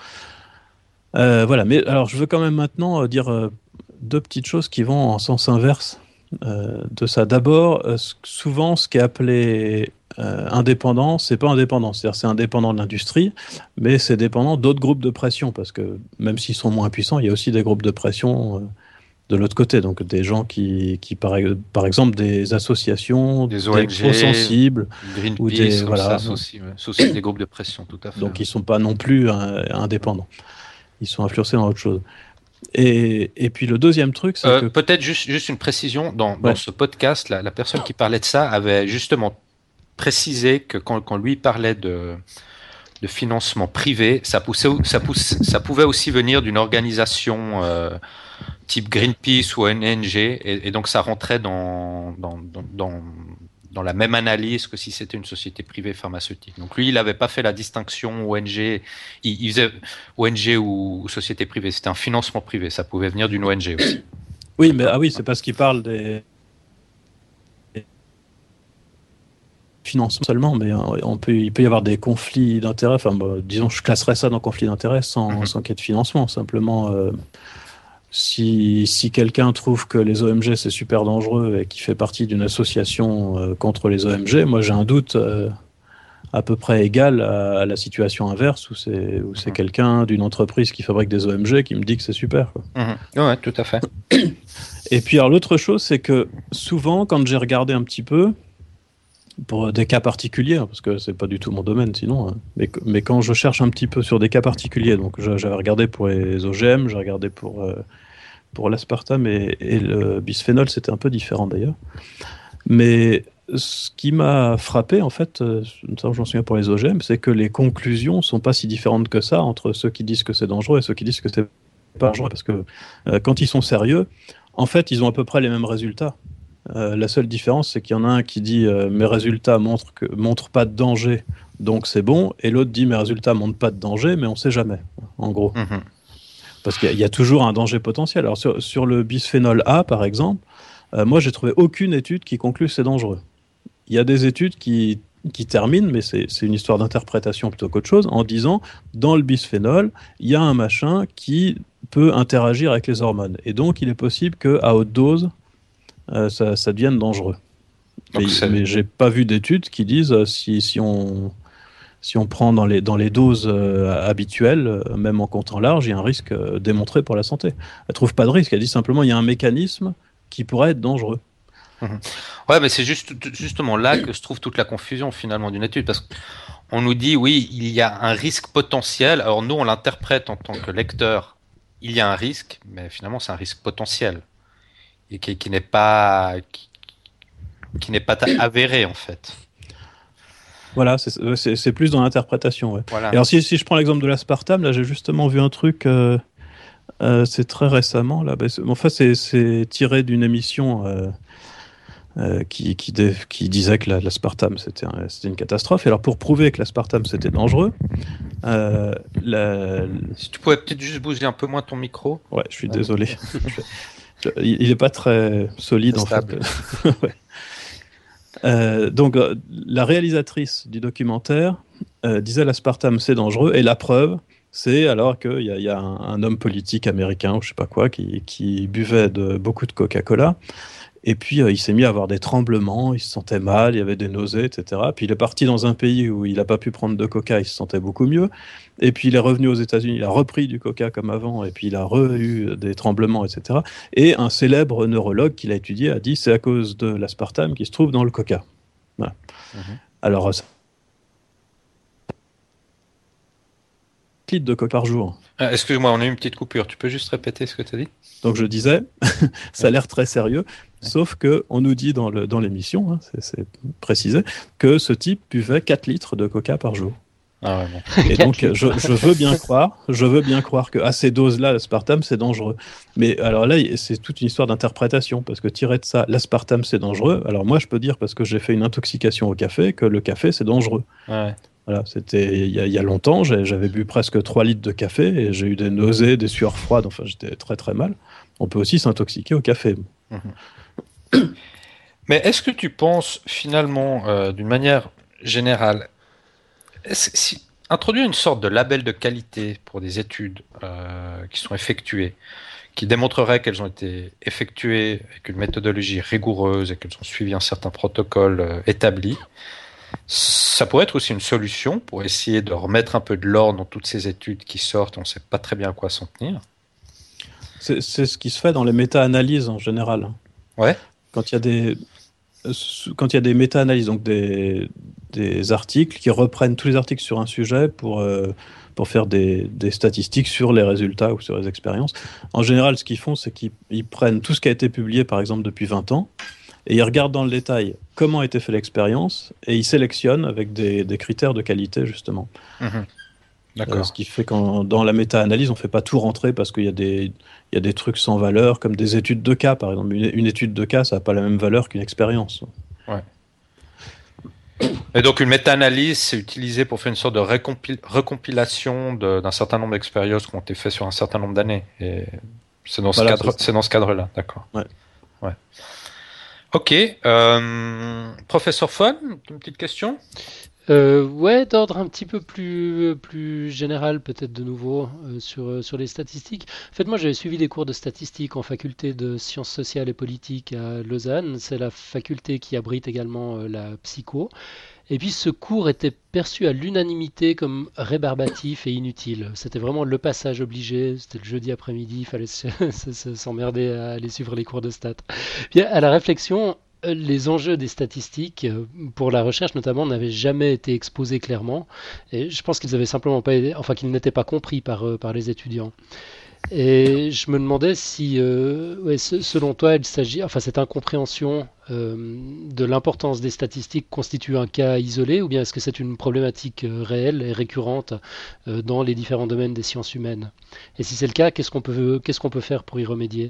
Euh, voilà, mais alors je veux quand même maintenant euh, dire euh, deux petites choses qui vont en sens inverse euh, de ça. D'abord, euh, c- souvent ce qui est appelé euh, indépendant, c'est pas indépendant, c'est-à-dire c'est indépendant de l'industrie, mais c'est dépendant d'autres groupes de pression, parce que même s'ils sont moins puissants, il y a aussi des groupes de pression euh, de l'autre côté, donc des gens qui, qui par, par exemple, des associations Des O N G, d'électro-sensibles, Greenpeace, ou des- comme voilà. ça, c'est aussi, ouais. C'est aussi des groupes de pression, tout à fait. donc ils ne sont pas non plus euh, indépendants. Ils sont influencés dans autre chose. Et, et puis le deuxième truc, c'est Euh, que... Peut-être juste, juste une précision. Dans, dans Ouais. ce podcast, la, la personne qui parlait de ça avait justement précisé que quand, quand lui parlait de, de financement privé, ça, poussait, ça, pousse, ça pouvait aussi venir d'une organisation euh, type Greenpeace ou N N G, et, et donc ça rentrait dans, dans, dans, dans, dans la même analyse que si c'était une société privée pharmaceutique. Donc lui, il n'avait pas fait la distinction O N G, il, il faisait O N G ou, ou société privée, c'était un financement privé, ça pouvait venir d'une O N G aussi. Oui, mais ah oui, c'est parce qu'il parle des financements seulement, mais euh, on peut, il peut y avoir des conflits d'intérêts. Enfin, bah, disons, je classerais ça dans conflit d'intérêts sans, Mhm. sans qu'il y ait de financement. Simplement, euh, si, si quelqu'un trouve que les O M G c'est super dangereux et qui fait partie d'une association euh, contre les O M G, moi j'ai un doute euh, à peu près égal à, à la situation inverse où c'est où c'est Mhm. quelqu'un d'une entreprise qui fabrique des O M G qui me dit que c'est super, quoi. Mhm. Ouais, tout à fait. Et puis alors l'autre chose, c'est que souvent, quand j'ai regardé un petit peu, pour des cas particuliers, hein, parce que c'est pas du tout mon domaine sinon, hein, mais, mais quand je cherche un petit peu sur des cas particuliers, donc je- j'avais regardé pour les O G M, j'ai regardé pour, euh, pour l'aspartame et, et le bisphénol, c'était un peu différent d'ailleurs. Mais ce qui m'a frappé, en fait, euh, notamment je m'en souviens pour les O G M, c'est que les conclusions sont pas si différentes que ça entre ceux qui disent que c'est dangereux et ceux qui disent que c'est pas dangereux, parce que euh, quand ils sont sérieux, en fait, ils ont à peu près les mêmes résultats. Euh, la seule différence, c'est qu'il y en a un qui dit euh, mes résultats montrent, que, montrent pas de danger, donc c'est bon, et l'autre dit mes résultats montrent pas de danger, mais on sait jamais, en gros. Mhm. Parce qu'il y, a- il y a toujours un danger potentiel. Alors sur, sur le bisphénol A, par exemple, euh, moi j'ai trouvé aucune étude qui conclut que c'est dangereux. Il y a des études qui, qui terminent, mais c'est c'est une histoire d'interprétation plutôt qu'autre chose, en disant dans le bisphénol, il y a un machin qui peut interagir avec les hormones. Et donc il est possible qu'à haute dose, euh, ça, ça devienne dangereux. Donc, Mais, c'est- mais j'ai pas vu d'études qui disent euh, si, si on si on prend dans les, dans les doses euh, habituelles, euh, même en comptant large, il y a un risque euh, démontré pour la santé. Elle ne trouve pas de risque, elle dit simplement il y a un mécanisme qui pourrait être dangereux. Ouais, mais c'est juste, justement là que se trouve toute la confusion finalement d'une étude, parce qu'on nous dit oui, il y a un risque potentiel. Alors nous, on l'interprète en tant que lecteur, il y a un risque, mais finalement c'est un risque potentiel et qui, qui n'est pas qui, qui n'est pas avéré en fait. Voilà, c'est- c'est c'est plus dans l'interprétation. Ouais. Voilà. Et alors si, si je prends l'exemple de l'aspartame, là j'ai justement vu un truc, euh, euh, c'est très récemment, là, bah, c'est- enfin c'est c'est tiré d'une émission euh, euh, qui, qui, dé, qui disait que la, l'aspartame c'était, un, c'était une catastrophe. Et alors pour prouver que l'aspartame c'était dangereux, euh, la... si tu pouvais peut-être juste bouger un peu moins ton micro. Ouais, je suis ah, désolé. Il n'est pas très solide en fait. Ouais. Euh, donc euh, la réalisatrice du documentaire euh, disait l'aspartame c'est dangereux, et la preuve c'est alors qu'il y a, il y a un, un homme politique américain ou je sais pas quoi qui, qui buvait de, beaucoup de Coca-Cola, et puis euh, il s'est mis à avoir des tremblements, il se sentait mal, il y avait des nausées, et cetera. Puis il est parti dans un pays où il n'a pas pu prendre de Coca, il se sentait beaucoup mieux, et puis il est revenu aux États-Unis, il a repris du Coca comme avant, et puis il a re-eu des tremblements, et cetera. Et un célèbre neurologue qui l'a étudié a dit c'est à cause de l'aspartame qui se trouve dans le Coca. Voilà. Mmh. Alors ça... litres de Coca par jour. Ah, excuse-moi, on a eu une petite coupure. Tu peux juste répéter ce que tu as dit ? Donc je disais, ça a l'air très sérieux, ouais. Sauf qu'on nous dit dans, le, dans l'émission, hein, c'est, c'est précisé, que ce type buvait quatre litres de Coca par jour. Ah ouais, bon. Et donc je, je veux bien croire, je veux bien croire qu'à ces doses-là, l'aspartame c'est dangereux. Mais alors là, c'est toute une histoire d'interprétation, parce que tirer de ça, l'aspartame c'est dangereux. Alors moi, je peux dire, parce que j'ai fait une intoxication au café, que le café c'est dangereux. Ouais. Voilà, c'était il y, a, il y a longtemps, j'ai, j'avais bu presque trois litres de café et j'ai eu des nausées, des sueurs froides, enfin j'étais très très mal. On peut aussi s'intoxiquer au café. Mmh. Mais est-ce que tu penses finalement, euh, d'une manière générale, si, introduire une sorte de label de qualité pour des études euh, qui sont effectuées, qui démontreraient qu'elles ont été effectuées avec une méthodologie rigoureuse et qu'elles ont suivi un certain protocole euh, établi, ça pourrait être aussi une solution pour essayer de remettre un peu de l'ordre dans toutes ces études qui sortent, on ne sait pas très bien à quoi s'en tenir. C'est, c'est ce qui se fait dans les méta-analyses en général. Ouais. Quand il y a des, quand il y a des méta-analyses, donc des, des articles qui reprennent tous les articles sur un sujet pour, euh, pour faire des, des statistiques sur les résultats ou sur les expériences. En général, ce qu'ils font, c'est qu'ils ils prennent tout ce qui a été publié, par exemple, depuis vingt ans, et ils regardent dans le détail comment a été fait l'expérience, et ils sélectionnent avec des, des critères de qualité, justement. Mmh. D'accord. Euh, ce qui fait que dans la méta-analyse, on ne fait pas tout rentrer parce qu'il y a des, il y a des trucs sans valeur, comme des études de cas, par exemple. Une, une étude de cas, ça n'a pas la même valeur qu'une expérience. Ouais. Et donc, une méta-analyse, c'est utilisé pour faire une sorte de récompil- recompilation de, d'un certain nombre d'expériences qui ont été faites sur un certain nombre d'années. Et c'est dans ce, voilà, cadre, c'est c'est dans ce cadre-là, d'accord. Ouais. Ouais. Ok. Euh, professeur Fon, une petite question ? Euh, ouais, d'ordre un petit peu plus, plus général, peut-être de nouveau, euh, sur, sur les statistiques. En fait, moi, j'avais suivi des cours de statistiques en faculté de sciences sociales et politiques à Lausanne. C'est la faculté qui abrite également euh, la psycho. Et puis, ce cours était perçu à l'unanimité comme rébarbatif et inutile. C'était vraiment le passage obligé. C'était le jeudi après-midi, il fallait se, se, s'emmerder à aller suivre les cours de stats. Puis, à la réflexion, les enjeux des statistiques pour la recherche notamment n'avaient jamais été exposés clairement, et je pense qu'ils avaient simplement pas été, enfin qu'ils n'étaient pas compris par par les étudiants. Et je me demandais si, euh, ouais, selon toi, il s'agit, enfin cette incompréhension euh, de l'importance des statistiques constitue un cas isolé, ou bien est-ce que c'est une problématique euh, réelle et récurrente euh, dans les différents domaines des sciences humaines? Et si c'est le cas, qu'est-ce qu'on peut qu'est-ce qu'on peut faire pour y remédier?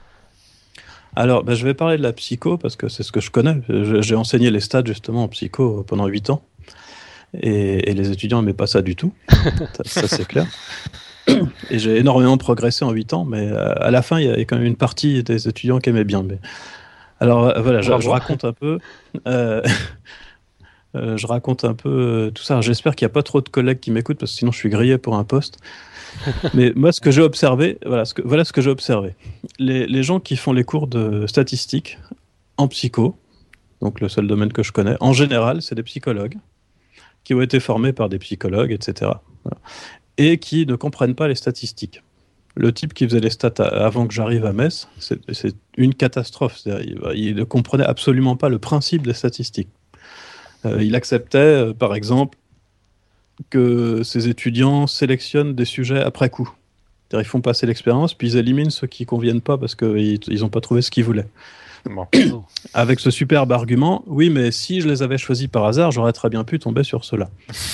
Alors, ben, je vais parler de la psycho parce que c'est ce que je connais. Je, j'ai enseigné les stats justement en psycho pendant huit ans. Et, et les étudiants n'aimaient pas ça du tout. Ça, ça, c'est clair. Et j'ai énormément progressé en huit ans, mais à la fin, il y a quand même une partie des étudiants qui aimaient bien. Mais... Alors, voilà, je, je raconte un peu... Euh... Euh, je raconte un peu euh, tout ça. Alors, j'espère qu'il n'y a pas trop de collègues qui m'écoutent parce que sinon je suis grillé pour un poste. Mais moi, ce que j'ai observé, voilà ce que, voilà ce que j'ai observé. Les, les gens qui font les cours de statistiques en psycho, donc le seul domaine que je connais, en général, c'est des psychologues qui ont été formés par des psychologues, et cetera. Voilà. Et qui ne comprennent pas les statistiques. Le type qui faisait les stats avant que j'arrive à Metz, c'est, c'est une catastrophe. C'est-à-dire, il, il ne comprenait absolument pas le principe des statistiques. Euh, il acceptait, euh, par exemple, que ces étudiants sélectionnent des sujets après coup. C'est-à-dire, ils font passer l'expérience, puis ils éliminent ceux qui ne conviennent pas parce qu'ils n'ont pas trouvé ce qu'ils voulaient. Bon. Avec ce superbe argument, oui, mais si je les avais choisis par hasard, j'aurais très bien pu tomber sur ceux-là.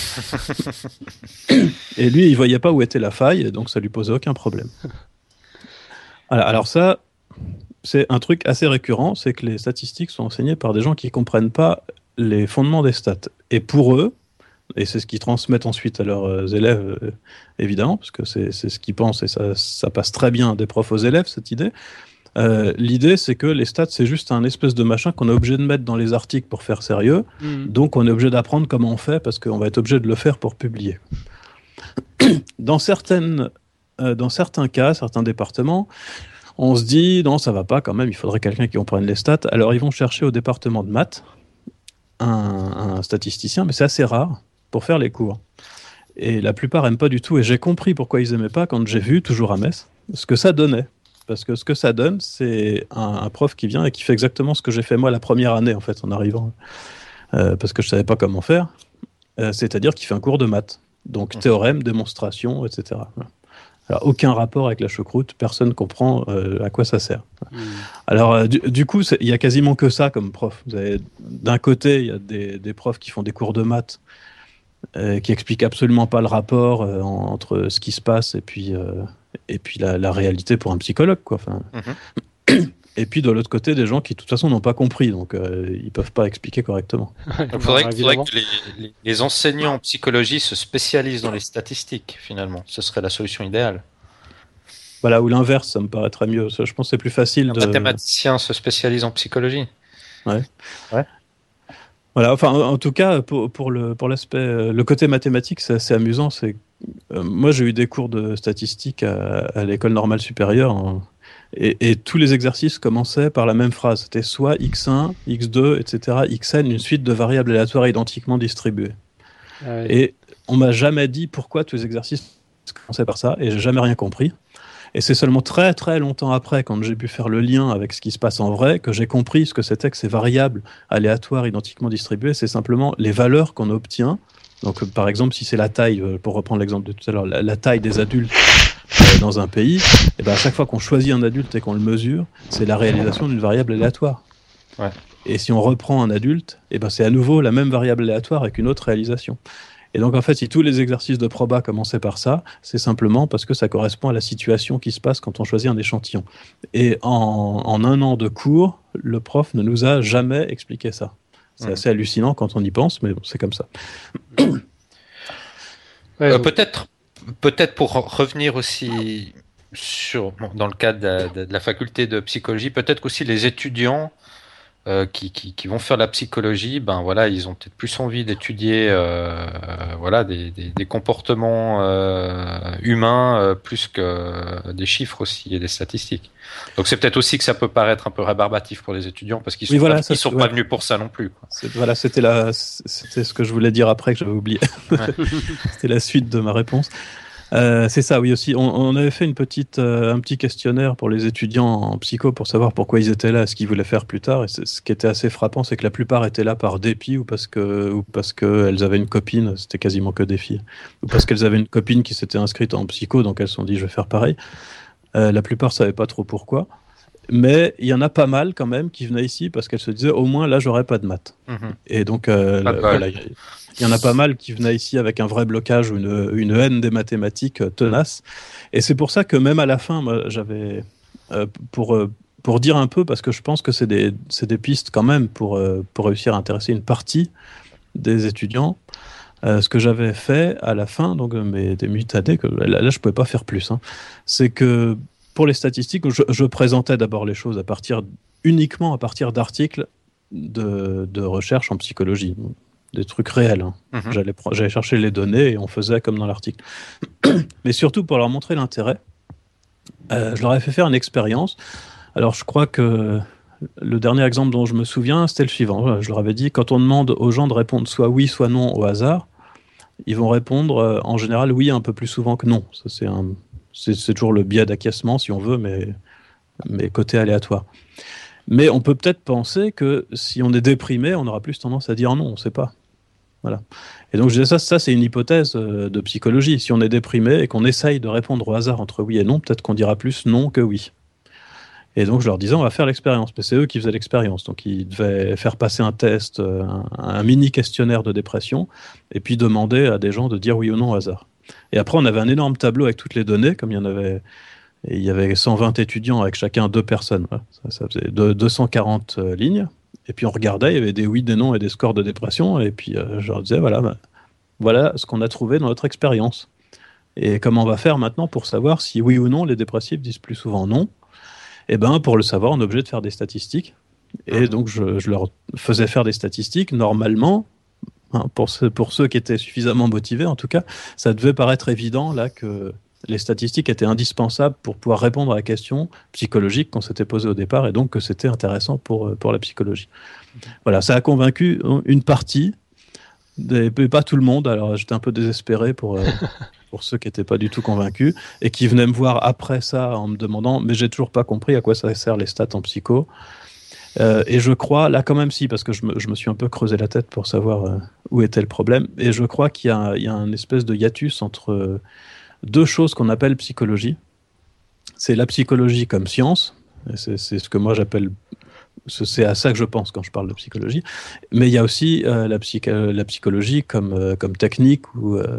Et lui, il ne voyait pas où était la faille, donc ça ne lui posait aucun problème. Alors, alors ça, c'est un truc assez récurrent, c'est que les statistiques sont enseignées par des gens qui ne comprennent pas les fondements des stats. Et pour eux, et c'est ce qu'ils transmettent ensuite à leurs élèves, euh, évidemment, parce que c'est, c'est ce qu'ils pensent, et ça, ça passe très bien des profs aux élèves, cette idée. Euh, l'idée, c'est que les stats, c'est juste un espèce de machin qu'on est obligé de mettre dans les articles pour faire sérieux, mmh. donc on est obligé d'apprendre comment on fait, parce qu'on va être obligé de le faire pour publier. Dans, certaines, euh, dans certains cas, certains départements, on se dit, non, ça va pas quand même, il faudrait quelqu'un qui comprenne les stats, alors ils vont chercher au département de maths un, un statisticien, mais c'est assez rare pour faire les cours. Et la plupart n'aiment pas du tout, et j'ai compris pourquoi ils n'aimaient pas quand j'ai vu, toujours à Metz, ce que ça donnait. Parce que ce que ça donne, c'est un, un prof qui vient et qui fait exactement ce que j'ai fait moi la première année, en fait, en arrivant, euh, parce que je ne savais pas comment faire, euh, c'est-à-dire qu'il fait un cours de maths. Donc, théorème, démonstration, et cetera. Alors, aucun rapport avec la choucroute, personne ne comprend euh, à quoi ça sert. Mmh. Alors, euh, du, du coup, il n'y a quasiment que ça comme prof. Vous avez, d'un côté, il y a des, des profs qui font des cours de maths, euh, qui n'expliquent absolument pas le rapport euh, entre ce qui se passe et puis... Euh, et puis la, la réalité pour un psychologue, quoi. Enfin, mm-hmm. Et puis de l'autre côté, des gens qui de toute façon n'ont pas compris, donc euh, ils peuvent pas expliquer correctement. Il faudrait, que, faudrait que les, les, les enseignants en psychologie se spécialisent dans les statistiques, finalement. Ce serait la solution idéale. Voilà, ou l'inverse, ça me paraîtrait mieux. Ça, je pense que c'est plus facile. Un de... mathématicien se spécialise en psychologie. Ouais. Ouais. Voilà, enfin, en tout cas, pour, pour, le, pour l'aspect, le côté mathématique, c'est assez amusant. C'est, euh, moi, j'ai eu des cours de statistiques à, à l'école normale supérieure, hein, et, et tous les exercices commençaient par la même phrase. C'était soit x un, x deux, et cetera, xn, une suite de variables aléatoires identiquement distribuées. Ah oui. Et on m'a jamais dit pourquoi tous les exercices commençaient par ça, et j'ai jamais rien compris. Et c'est seulement très très longtemps après, quand j'ai pu faire le lien avec ce qui se passe en vrai, que j'ai compris ce que c'était que ces variables aléatoires identiquement distribuées. C'est simplement les valeurs qu'on obtient. Donc par exemple, si c'est la taille, pour reprendre l'exemple de tout à l'heure, la, la taille des adultes euh, dans un pays, et ben à chaque fois qu'on choisit un adulte et qu'on le mesure, c'est la réalisation d'une variable aléatoire. Ouais. Et si on reprend un adulte, et ben c'est à nouveau la même variable aléatoire avec une autre réalisation. Et donc, en fait, si tous les exercices de proba commençaient par ça, c'est simplement parce que ça correspond à la situation qui se passe quand on choisit un échantillon. Et en, en un an de cours, le prof ne nous a jamais expliqué ça. C'est mmh. assez hallucinant quand on y pense, mais bon, c'est comme ça. Ouais, euh, peut-être, peut-être pour revenir aussi sur, bon, dans le cadre de, de, de la faculté de psychologie, peut-être qu'aussi les étudiants Euh, qui, qui, qui vont faire la psychologie, ben voilà, ils ont peut-être plus envie d'étudier, euh, euh, voilà, des, des, des comportements euh, humains euh, plus que des chiffres aussi et des statistiques. Donc c'est peut-être aussi que ça peut paraître un peu rébarbatif pour les étudiants parce qu'ils sont, oui, voilà, pas, ça, ils sont ouais. pas venus pour ça non plus. Quoi. C'est, voilà, c'était la, c'était ce que je voulais dire après que j'avais oublié. Ouais. C'était la suite de ma réponse. Euh, c'est ça, oui aussi. On, on avait fait une petite, euh, un petit questionnaire pour les étudiants en psycho pour savoir pourquoi ils étaient là, ce qu'ils voulaient faire plus tard. Et ce qui était assez frappant, c'est que la plupart étaient là par dépit ou parce que, ou parce qu'elles avaient une copine. C'était quasiment que des filles. Ou parce qu'elles avaient une copine qui s'était inscrite en psycho, donc elles se sont dit je vais faire pareil. Euh, la plupart ne savaient pas trop pourquoi. Mais il y en a pas mal quand même qui venaient ici parce qu'elles se disaient au moins là j'aurais pas de maths. Mmh. Et donc euh, le, voilà, il y, y en a pas mal qui venaient ici avec un vrai blocage ou une, une haine des mathématiques euh, tenace. Et c'est pour ça que même à la fin, moi, j'avais euh, pour euh, pour dire un peu parce que je pense que c'est des c'est des pistes quand même pour euh, pour réussir à intéresser une partie des étudiants. Euh, ce que j'avais fait à la fin donc mes des mutadés que là, là je pouvais pas faire plus. Hein, c'est que pour les statistiques, je, je présentais d'abord les choses à partir, uniquement à partir d'articles de, de recherche en psychologie, des trucs réels. Hein. Mm-hmm. J'allais, j'allais chercher les données et on faisait comme dans l'article. Mais surtout pour leur montrer l'intérêt, euh, je leur ai fait faire une expérience. Alors je crois que le dernier exemple dont je me souviens, c'était le suivant. Je leur avais dit, quand on demande aux gens de répondre soit oui, soit non au hasard, ils vont répondre euh, en général oui un peu plus souvent que non. Ça, c'est un... C'est, c'est toujours le biais d'acquiescement, si on veut, mais, mais côté aléatoire. Mais on peut peut-être penser que si on est déprimé, on aura plus tendance à dire non, on ne sait pas. Voilà. Et donc, je disais ça, ça, c'est une hypothèse de psychologie. Si on est déprimé et qu'on essaye de répondre au hasard entre oui et non, peut-être qu'on dira plus non que oui. Et donc, je leur disais, on va faire l'expérience. Mais c'est eux qui faisaient l'expérience. Donc, ils devaient faire passer un test, un, un mini questionnaire de dépression, et puis demander à des gens de dire oui ou non au hasard. Et après, on avait un énorme tableau avec toutes les données, comme il y en avait, Et il y avait cent vingt étudiants avec chacun deux personnes. Voilà. Ça, ça faisait deux cent quarante euh, lignes. Et puis on regardait, il y avait des oui, des non et des scores de dépression. Et puis euh, je leur disais, voilà, bah, voilà ce qu'on a trouvé dans notre expérience. Et comment on va faire maintenant pour savoir si oui ou non les dépressifs disent plus souvent non? Eh bien, pour le savoir, on est obligé de faire des statistiques. Et donc je, je leur faisais faire des statistiques. Normalement, hein, pour, ceux, pour ceux qui étaient suffisamment motivés en tout cas, ça devait paraître évident là que les statistiques étaient indispensables pour pouvoir répondre à la question psychologique qu'on s'était posée au départ, et donc que c'était intéressant pour, pour la psychologie. Voilà, ça a convaincu une partie, des, pas tout le monde, alors j'étais un peu désespéré pour, pour ceux qui n'étaient pas du tout convaincus, et qui venaient me voir après ça en me demandant, mais j'ai toujours pas compris à quoi ça sert les stats en psycho. Euh, et je crois, là quand même si, parce que je me, je me suis un peu creusé la tête pour savoir euh, où était le problème, et je crois qu'il y a, il y a un espèce de hiatus entre... Euh, deux choses qu'on appelle psychologie. C'est la psychologie comme science, c'est, c'est ce que moi j'appelle, c'est à ça que je pense quand je parle de psychologie, mais il y a aussi euh, la, psych, la psychologie comme, euh, comme technique, ou euh,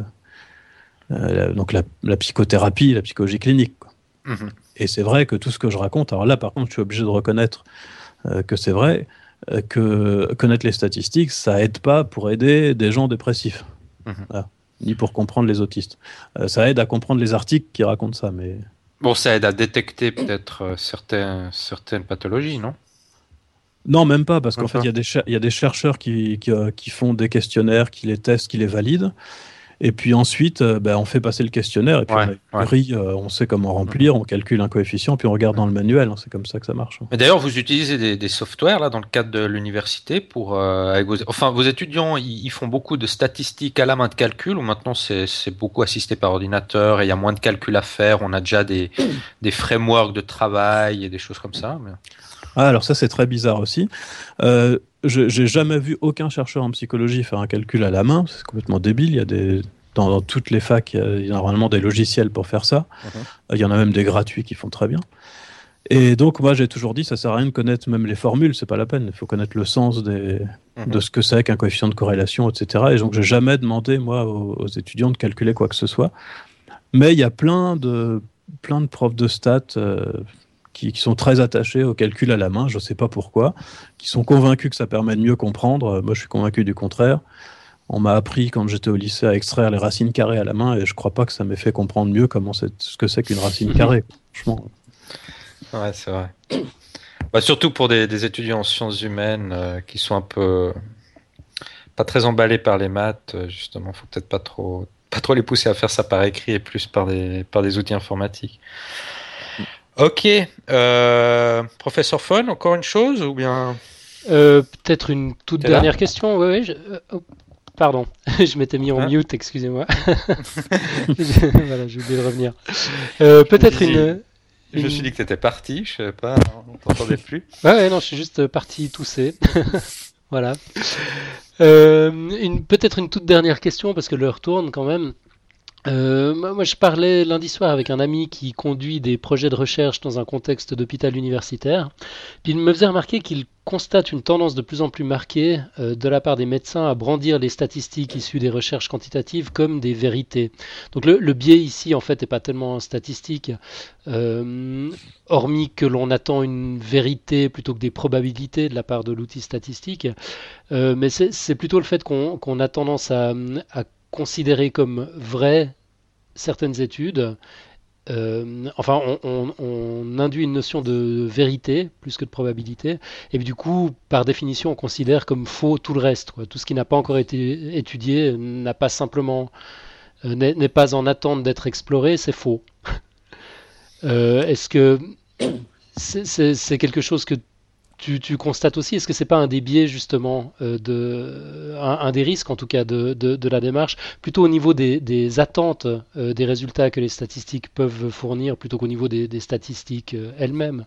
euh, donc la, la psychothérapie, la psychologie clinique. Quoi. Mmh. Et c'est vrai que tout ce que je raconte, alors là par contre je suis obligé de reconnaître euh, que c'est vrai, euh, que connaître les statistiques, ça aide pas pour aider des gens dépressifs. Mmh. Voilà. Ni pour comprendre les autistes. Euh, ça aide à comprendre les articles qui racontent ça, mais... Bon, ça aide à détecter peut-être euh, certains, certaines pathologies, non? Non, même pas, parce même qu'en pas. fait, il y a des cher- il y a des chercheurs qui, qui, euh, qui font des questionnaires, qui les testent, qui les valident, et puis ensuite, euh, ben, on fait passer le questionnaire, et puis ouais, on, a une grille, euh, on sait comment remplir, mmh. on calcule un coefficient, puis on regarde mmh. dans le manuel, hein, c'est comme ça que ça marche. Mais d'ailleurs, vous utilisez des, des softwares là, dans le cadre de l'université pour, euh, avec vos, enfin, vos étudiants, ils, ils font beaucoup de statistiques à la main, de calcul, ou maintenant c'est, c'est beaucoup assisté par ordinateur, et il y a moins de calcul à faire, on a déjà des, des frameworks de travail et des choses comme ça. Mais... Ah, alors ça, c'est très bizarre aussi. Euh, je, j'ai jamais vu aucun chercheur en psychologie faire un calcul à la main, c'est complètement débile, il y a des... Dans, dans toutes les facs, il y a normalement des logiciels pour faire ça. Uh-huh. Il y en a même des gratuits qui font très bien. Et donc, moi, j'ai toujours dit, ça sert à rien de connaître même les formules, c'est pas la peine. Il faut connaître le sens des, uh-huh. de ce que c'est qu'un coefficient de corrélation, et cetera. Et donc, j'ai jamais demandé, moi, aux, aux étudiants de calculer quoi que ce soit. Mais il y a plein de, plein de profs de stats euh, qui, qui sont très attachés au calcul à la main, je sais pas pourquoi, qui sont convaincus que ça permet de mieux comprendre. Moi, je suis convaincu du contraire. On m'a appris quand j'étais au lycée à extraire les racines carrées à la main, et je crois pas que ça m'ait fait comprendre mieux comment c'est, ce que c'est qu'une racine carrée. Franchement. Ouais, c'est vrai. Bah, surtout pour des, des étudiants en sciences humaines euh, qui sont un peu pas très emballés par les maths, euh, justement, faut peut-être pas trop pas trop les pousser à faire ça par écrit et plus par des par des outils informatiques. Ok, euh, professeur Fon, encore une chose ou bien euh, peut-être une toute T'es dernière là question. Oui, oui. Je... Oh. Pardon, je m'étais mis en hein mute, excusez-moi. Voilà, j'ai oublié de revenir. Euh, peut-être une, une... Je me suis dit que tu étais parti, je ne sais pas, on t'entendait plus. Ouais, ouais, non, je suis juste parti tousser. Voilà. Euh, une, peut-être une toute dernière question, parce que l'heure tourne quand même. Euh, moi, je parlais lundi soir avec un ami qui conduit des projets de recherche dans un contexte d'hôpital universitaire. Puis il me faisait remarquer qu'il constate une tendance de plus en plus marquée euh, de la part des médecins à brandir les statistiques issues des recherches quantitatives comme des vérités. Donc le, le biais ici, en fait, n'est pas tellement statistique, euh, hormis que l'on attend une vérité plutôt que des probabilités de la part de l'outil statistique. Euh, mais c'est, c'est plutôt le fait qu'on, qu'on a tendance à, à considérer comme vraies certaines études. Euh, enfin, on, on, on induit une notion de vérité plus que de probabilité, et puis du coup, par définition, on considère comme faux tout le reste, quoi. Tout ce qui n'a pas encore été étudié n'a pas simplement euh, n'est, n'est pas en attente d'être exploré, c'est faux. euh, est-ce que c'est, c'est, c'est quelque chose que Tu, tu constates aussi, est-ce que c'est pas un des biais justement, euh, de, un, un des risques en tout cas de, de, de la démarche, plutôt au niveau des, des attentes euh, des résultats que les statistiques peuvent fournir, plutôt qu'au niveau des, des statistiques euh, elles-mêmes?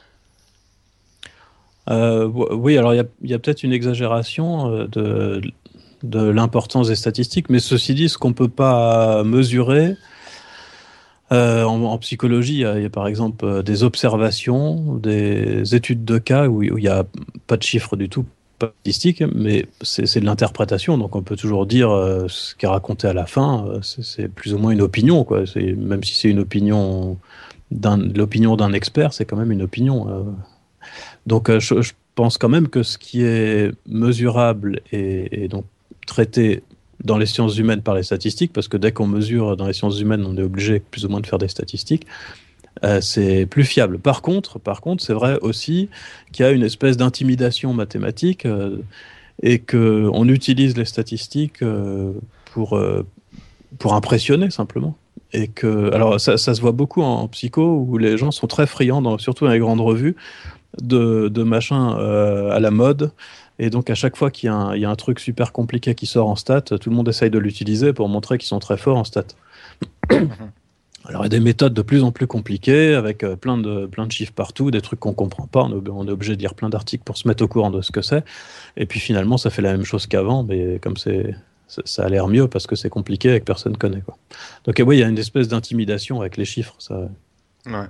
euh, Oui, alors il y, y a peut-être une exagération euh, de, de l'importance des statistiques, mais ceci dit, ce qu'on peut pas mesurer, Euh, en, en psychologie, il y, a, il y a par exemple euh, des observations, des études de cas où, où il n'y a pas de chiffres du tout, pas de statistiques, mais c'est, c'est de l'interprétation, donc on peut toujours dire euh, ce qui est raconté à la fin, euh, c'est, c'est plus ou moins une opinion, quoi. C'est, même si c'est une opinion d'un, l'opinion d'un expert, c'est quand même une opinion. Euh. Donc euh, je, je pense quand même que ce qui est mesurable et, et donc traité dans les sciences humaines par les statistiques, parce que dès qu'on mesure dans les sciences humaines, on est obligé plus ou moins de faire des statistiques, euh, c'est plus fiable. Par contre, par contre, c'est vrai aussi qu'il y a une espèce d'intimidation mathématique euh, et qu'on utilise les statistiques euh, pour, euh, pour impressionner simplement. Et que, alors ça, ça se voit beaucoup en, en psycho, où les gens sont très friands, dans, surtout dans les grandes revues, de, de machins euh, à la mode. Et donc, à chaque fois qu'il y a, un, il y a un truc super compliqué qui sort en stats, tout le monde essaye de l'utiliser pour montrer qu'ils sont très forts en stats. Alors, il y a des méthodes de plus en plus compliquées, avec euh, plein, de, plein de chiffres partout, des trucs qu'on ne comprend pas. On est, on est obligé de lire plein d'articles pour se mettre au courant de ce que c'est. Et puis, finalement, ça fait la même chose qu'avant, mais comme c'est, ça, ça a l'air mieux parce que c'est compliqué et que personne ne connaît, quoi. Donc, oui, il y a une espèce d'intimidation avec les chiffres. Ça... Ouais.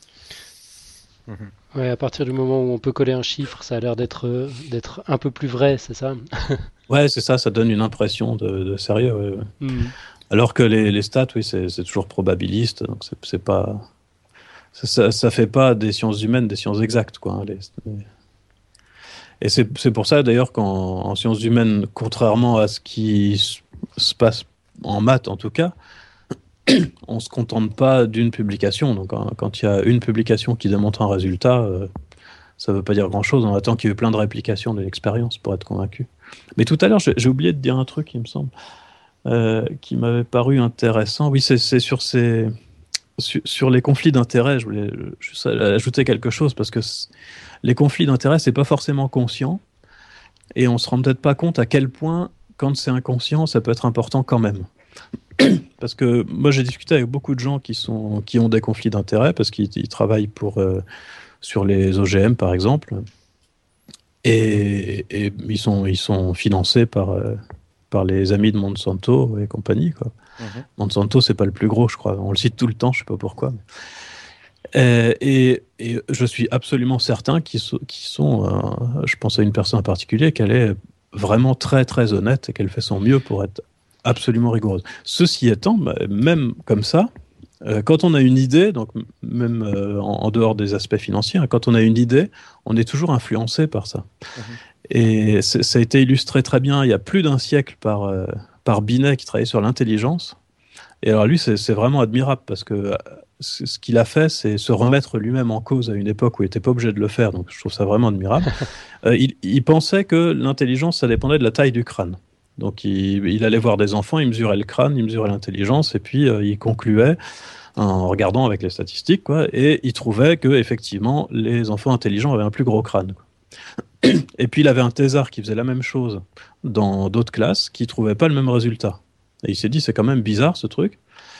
Ouais, à partir du moment où on peut coller un chiffre, ça a l'air d'être euh, d'être un peu plus vrai, c'est ça? Ouais, c'est ça, ça donne une impression de, de sérieux. Ouais, ouais. Mm. Alors que les, les stats, oui, c'est, c'est toujours probabiliste, donc c'est, c'est pas, ça, ça, ça fait pas des sciences humaines des sciences exactes, quoi. Hein, les, et c'est, c'est pour ça d'ailleurs qu'en en sciences humaines, contrairement à ce qui s- se passe en maths en tout cas, on se contente pas d'une publication. Donc hein, quand il y a une publication qui démontre un résultat, euh, ça veut pas dire grand-chose. On attend qu'il y ait eu plein de réplications de l'expérience pour être convaincu. Mais tout à l'heure, j'ai, j'ai oublié de dire un truc, il me semble. Euh, qui m'avait paru intéressant. Oui, c'est, c'est sur, ces, sur, sur les conflits d'intérêts. Je voulais juste ajouter quelque chose parce que les conflits d'intérêts, c'est pas forcément conscient et on se rend peut-être pas compte à quel point, quand c'est inconscient, ça peut être important quand même. Parce que moi, j'ai discuté avec beaucoup de gens qui, sont, qui ont des conflits d'intérêts parce qu'ils ils travaillent pour, euh, sur les O G M, par exemple, et, et ils, sont, ils sont financés par... Euh, par les amis de Monsanto et compagnie, quoi. Mm-hmm. Monsanto, c'est pas le plus gros, je crois. On le cite tout le temps, je sais pas pourquoi. Euh, et, et je suis absolument certain qu'ils sont, qu'ils sont euh, je pense à une personne en particulier, qu'elle est vraiment très très honnête et qu'elle fait son mieux pour être absolument rigoureuse. Ceci étant, même comme ça, euh, quand on a une idée, donc même euh, en, en dehors des aspects financiers, hein, quand on a une idée, on est toujours influencé par ça. Mm-hmm. Et ça a été illustré très bien il y a plus d'un siècle par, euh, par Binet qui travaillait sur l'intelligence. Et alors lui, c'est, c'est vraiment admirable parce que euh, ce qu'il a fait, c'est se remettre lui-même en cause à une époque où il n'était pas obligé de le faire. Donc je trouve ça vraiment admirable. euh, il, il pensait que l'intelligence, ça dépendait de la taille du crâne. Donc il, il allait voir des enfants, il mesurait le crâne, il mesurait l'intelligence, et puis euh, il concluait en regardant avec les statistiques, quoi, et il trouvait que effectivement les enfants intelligents avaient un plus gros crâne, quoi. Et puis il avait un thésard qui faisait la même chose dans d'autres classes, qui trouvait pas le même résultat. Et il s'est dit, c'est quand même bizarre ce truc.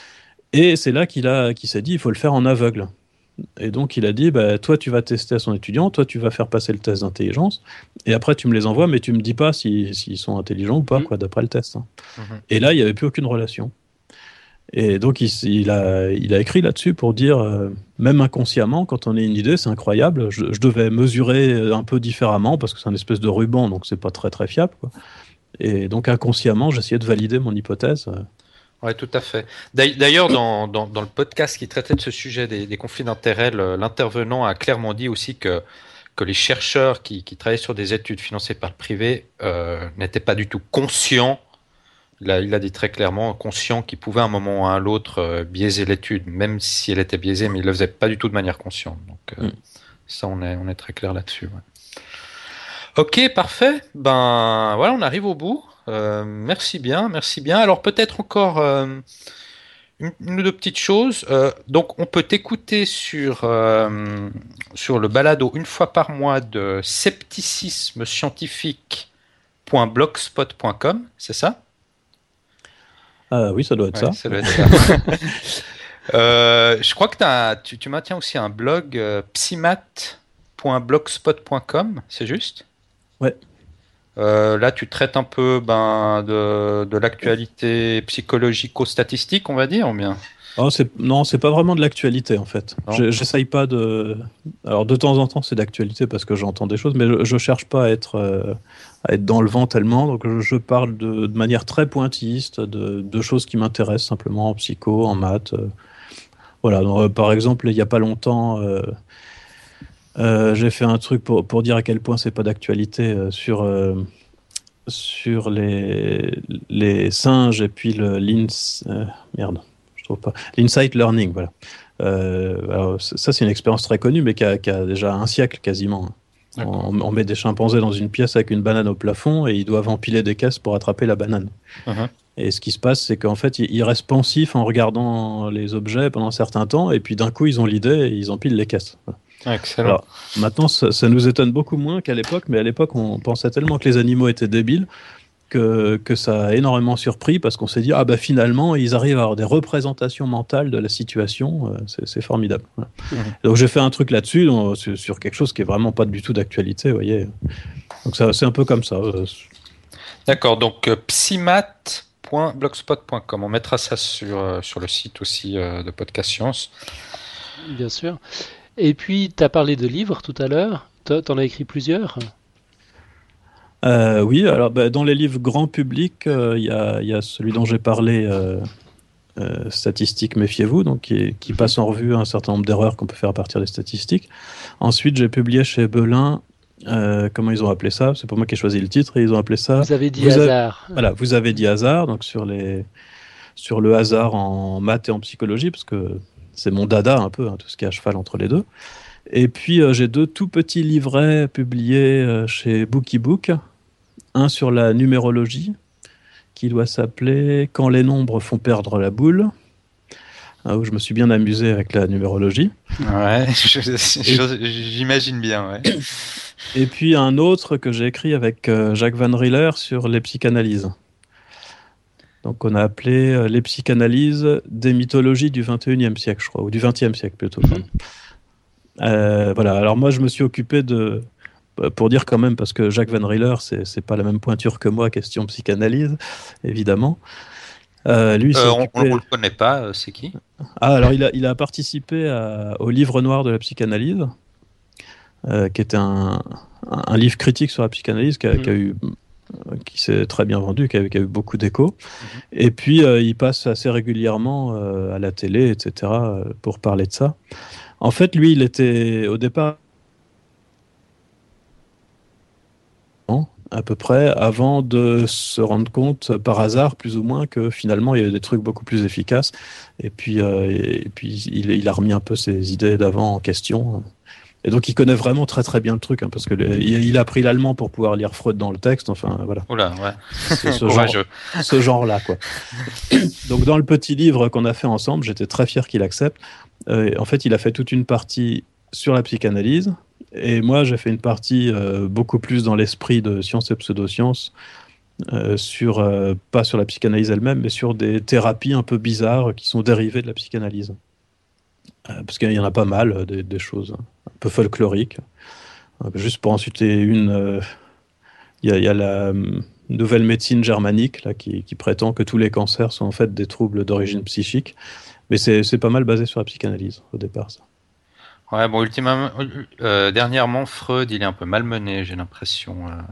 Et c'est là qu'il a, qu'il s'est dit, il faut le faire en aveugle. Et donc il a dit, bah, toi tu vas tester à son étudiant, toi tu vas faire passer le test d'intelligence, et après tu me les envoies, mais tu me dis pas s'ils si, si sont intelligents ou pas, mmh. quoi, d'après le test. Hein. Mmh. Et là il n'y avait plus aucune relation. Et donc il, il, a, il a écrit là-dessus pour dire, euh, même inconsciemment, quand on a une idée, c'est incroyable, je, je devais mesurer un peu différemment, parce que c'est un espèce de ruban, donc c'est pas très très fiable, quoi. Et donc inconsciemment, j'essayais de valider mon hypothèse. Oui, tout à fait. D'ailleurs, dans, dans, dans le podcast qui traitait de ce sujet des, des conflits d'intérêts, l'intervenant a clairement dit aussi que, que les chercheurs qui, qui travaillaient sur des études financées par le privé euh, n'étaient pas du tout conscients. Il a, il a dit très clairement, conscient qu'ils pouvaient à un moment ou à l'autre euh, biaiser l'étude, même si elle était biaisée, mais ils ne le faisaient pas du tout de manière consciente. Donc, euh, mm. ça, on est, on est très clair là-dessus. Ouais. Ok, parfait. Ben, voilà, on arrive au bout. Euh, merci bien, merci bien. Alors, peut-être encore euh, une, une ou deux petites choses. Euh, donc, on peut t'écouter sur, euh, sur le balado une fois par mois de scepticisme scientifique point blogspot point com, c'est ça? Ah oui, ça doit être ouais, ça. ça, doit être ça. euh, je crois que t'as, tu, tu maintiens aussi un blog euh, psymat point blogspot point com, c'est juste? Ouais. Euh, là, tu traites un peu ben, de, de l'actualité psychologico-statistique, on va dire, ou bien? Oh, c'est... Non, c'est pas vraiment de l'actualité, en fait. Je, j'essaye pas de... Alors, de temps en temps, c'est d'actualité parce que j'entends des choses, mais je, je cherche pas à être, euh, à être dans le vent tellement. Donc, je, je parle de, de manière très pointilliste de, de choses qui m'intéressent, simplement en psycho, en maths. Euh, Voilà, donc, euh, par exemple, il n'y a pas longtemps, euh, euh, j'ai fait un truc pour, pour dire à quel point c'est pas d'actualité euh, sur, euh, sur les, les singes et puis le l'ins, euh, merde, je trouve pas, l'insight learning, voilà. Euh, alors, ça, c'est une expérience très connue, mais qui a, qui a déjà un siècle quasiment. On, on met des chimpanzés dans une pièce avec une banane au plafond et ils doivent empiler des caisses pour attraper la banane. Uh-huh. Et ce qui se passe, c'est qu'en fait, ils, ils restent pensifs en regardant les objets pendant un certain temps, et puis d'un coup, ils ont l'idée et ils empilent les caisses. Voilà. Excellent. Alors, maintenant, ça, ça nous étonne beaucoup moins qu'à l'époque, mais à l'époque, on pensait tellement que les animaux étaient débiles que, que ça a énormément surpris parce qu'on s'est dit, ah bah finalement, ils arrivent à avoir des représentations mentales de la situation, c'est, c'est formidable. Voilà. Mmh. Donc j'ai fait un truc là-dessus, donc, sur, sur quelque chose qui est vraiment pas du tout d'actualité, vous voyez. Donc ça, c'est un peu comme ça. D'accord, donc euh, psymat point blogspot point com, on mettra ça sur, euh, sur le site aussi euh, de Podcast Science. Bien sûr. Et puis, tu as parlé de livres tout à l'heure, tu en as écrit plusieurs? Euh, oui, alors bah, dans les livres grand public, il euh, y, a, y a celui dont j'ai parlé, euh, euh, Statistiques, méfiez-vous, donc qui, qui passe en revue un certain nombre d'erreurs qu'on peut faire à partir des statistiques. Ensuite, j'ai publié chez Belin, euh, comment ils ont appelé ça? C'est pas moi qui ai choisi le titre, et ils ont appelé ça. Vous avez dit vous hasard. A... Voilà, vous avez dit hasard, donc sur, les... sur le hasard en maths et en psychologie, parce que c'est mon dada un peu, hein, tout ce qui est à cheval entre les deux. Et puis, euh, j'ai deux tout petits livrets publiés euh, chez Bookiebook. Un sur la numérologie, qui doit s'appeler « Quand les nombres font perdre la boule », hein, où je me suis bien amusé avec la numérologie. Ouais, je, je, j'imagine bien, ouais. Et puis un autre que j'ai écrit avec euh, Jacques Van Rieler sur les psychanalyses. Donc on a appelé euh, les psychanalyses des mythologies du vingt et unième siècle, je crois, ou du vingtième siècle plutôt. Mm-hmm. Euh, voilà, alors moi je me suis occupé de... Pour dire quand même, parce que Jacques Van Rieler, c'est, c'est pas la même pointure que moi, question psychanalyse, évidemment. Euh, lui, euh, occupé... on ne le connaît pas, c'est qui? Ah, alors il a, il a participé à, au livre noir de la psychanalyse, euh, qui était un, un, un livre critique sur la psychanalyse qui, a, mmh. qui, a eu, qui s'est très bien vendu, qui a, qui a eu beaucoup d'écho. Mmh. Et puis euh, il passe assez régulièrement euh, à la télé, et cetera, pour parler de ça. En fait, lui, il était au départ à peu près, avant de se rendre compte, par hasard, plus ou moins, que finalement, il y avait des trucs beaucoup plus efficaces. Et puis, euh, et puis il, il a remis un peu ses idées d'avant en question. Et donc, il connaît vraiment très très bien le truc, hein, parce que le, il, il a appris l'allemand pour pouvoir lire Freud dans le texte. Enfin, voilà. Oula, ouais. C'est ce, genre, ce genre-là, quoi. Donc, dans le petit livre qu'on a fait ensemble, j'étais très fier qu'il accepte. Euh, en fait, il a fait toute une partie sur la psychanalyse. Et moi, j'ai fait une partie euh, beaucoup plus dans l'esprit de sciences et pseudosciences, euh, sur, euh, pas sur la psychanalyse elle-même, mais sur des thérapies un peu bizarres qui sont dérivées de la psychanalyse. Euh, parce qu'il y en a pas mal, euh, des, des choses un peu folkloriques. Euh, juste pour en citer une, il euh, y, y a la euh, nouvelle médecine germanique là, qui, qui prétend que tous les cancers sont en fait des troubles d'origine psychique. Mais c'est, c'est pas mal basé sur la psychanalyse au départ, ça. Ouais, bon, ultimement, euh, dernièrement, Freud, il est un peu malmené, j'ai l'impression. Euh...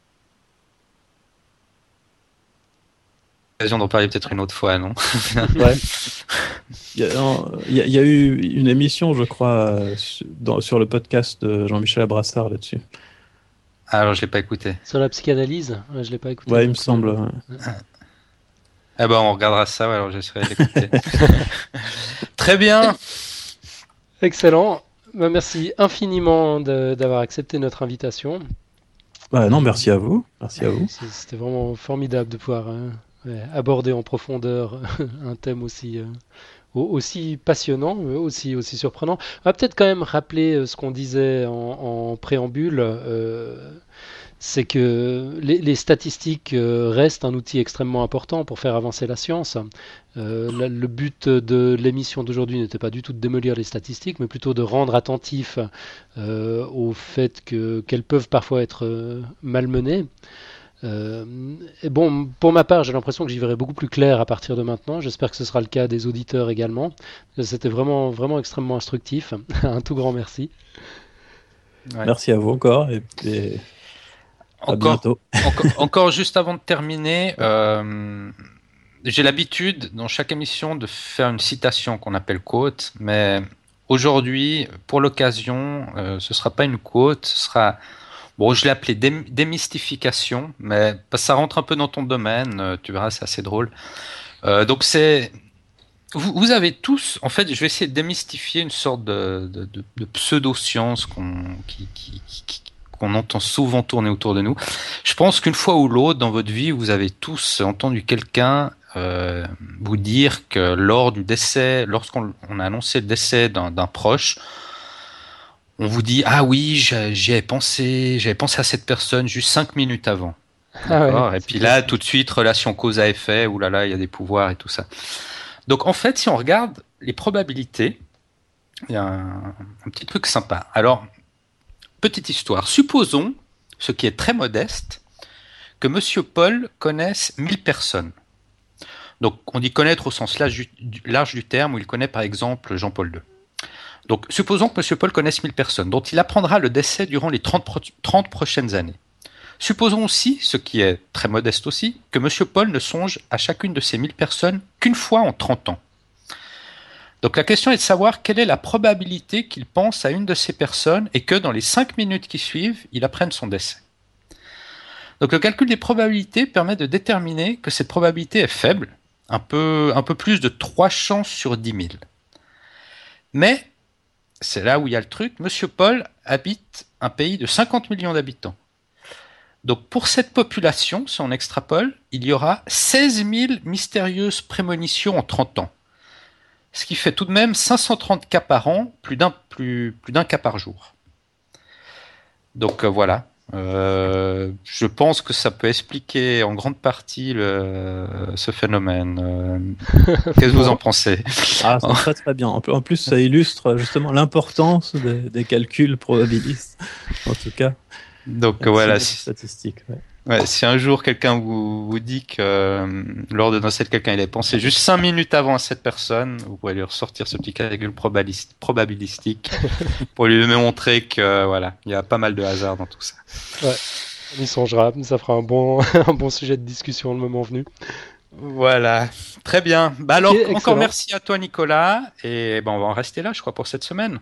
L'occasion d'en parler peut-être une autre fois, non? Ouais. Il y, a, il y a eu une émission, je crois, dans, sur le podcast de Jean-Michel Abrassard là-dessus. Ah, alors je l'ai pas écouté. Sur la psychanalyse, ouais, je l'ai pas écouté. Ouais, il me semble. Ouais. Ah ben, on regardera ça, ouais, alors j'essaierai d'écouter. Très bien. Excellent. Bah, merci infiniment de, d'avoir accepté notre invitation. Bah, non, merci à vous. Merci à vous. C'était vraiment formidable de pouvoir hein, ouais, aborder en profondeur un thème aussi, euh, aussi passionnant, aussi, aussi surprenant. On va peut-être quand même rappeler ce qu'on disait en, en préambule. Euh, c'est que les, les statistiques euh, restent un outil extrêmement important pour faire avancer la science. Euh, le, le but de l'émission d'aujourd'hui n'était pas du tout de démolir les statistiques, mais plutôt de rendre attentif euh, au fait que, qu'elles peuvent parfois être euh, malmenées. Euh, et bon, pour ma part, j'ai l'impression que j'y verrai beaucoup plus clair à partir de maintenant. J'espère que ce sera le cas des auditeurs également. C'était vraiment, vraiment extrêmement instructif. Un tout grand merci. Ouais. Merci à vous encore. Et, et... Encore, encore, encore juste avant de terminer, euh, j'ai l'habitude dans chaque émission de faire une citation qu'on appelle quote, mais aujourd'hui, pour l'occasion, euh, ce sera pas une quote, ce sera, bon, je l'ai appelé dé- démystification, mais parce que ça rentre un peu dans ton domaine, euh, tu verras, c'est assez drôle. Euh, donc c'est, vous, vous avez tous, en fait, je vais essayer de démystifier une sorte de, de, de, de pseudo-science qu'on, qui, qui, qui, qui- qu'on entend souvent tourner autour de nous. Je pense qu'une fois ou l'autre dans votre vie, vous avez tous entendu quelqu'un euh, vous dire que lors du décès, lorsqu'on on a annoncé le décès d'un, d'un proche, on vous dit ah oui, j'ai- j'y avais pensé, j'avais pensé à cette personne juste cinq minutes avant. Ah ouais, D'accord. Et c'est puis là, classique. tout de suite, relation cause à effet, oulala, là là, il y a des pouvoirs et tout ça. Donc en fait, si on regarde les probabilités, il y a un, un petit truc sympa. Alors, petite histoire. Supposons, ce qui est très modeste, que Monsieur Paul connaisse mille personnes. Donc on dit connaître au sens large du, large du terme, où il connaît par exemple Jean-Paul deux. Donc supposons que Monsieur Paul connaisse mille personnes, dont il apprendra le décès durant les trente, pro- trente prochaines années. Supposons aussi, ce qui est très modeste aussi, que Monsieur Paul ne songe à chacune de ces mille personnes qu'une fois en trente ans. Donc la question est de savoir quelle est la probabilité qu'il pense à une de ces personnes et que dans les cinq minutes qui suivent, il apprenne son décès. Donc le calcul des probabilités permet de déterminer que cette probabilité est faible, un peu, un peu plus de trois chances sur dix mille. Mais, c'est là où il y a le truc, Monsieur Paul habite un pays de cinquante millions d'habitants. Donc pour cette population, si on extrapole, il y aura seize mille mystérieuses prémonitions en trente ans. Ce qui fait tout de même cinq cent trente cas par an, plus d'un, plus, plus d'un cas par jour. Donc euh, voilà. Euh, je pense que ça peut expliquer en grande partie le, ce phénomène. Euh, qu'est-ce que vous en pensez? Ah, c'est très très bien. En plus, en plus, ça illustre justement l'importance des, des calculs probabilistes. En tout cas, Donc euh, voilà. si, Si, statistiques. Ouais. ouais, si un jour quelqu'un vous, vous dit que euh, lors de notre quelqu'un il a pensé juste cinq minutes avant à cette personne, vous pouvez lui ressortir ce petit calcul probabiliste, probabilistique pour lui montrer que voilà, il y a pas mal de hasard dans tout ça. Ouais, on y songera. Ça fera un bon, un bon sujet de discussion le moment venu. Voilà, très bien. Bah alors, Ok, encore excellent. merci à toi Nicolas, et ben on va en rester là, je crois, pour cette semaine.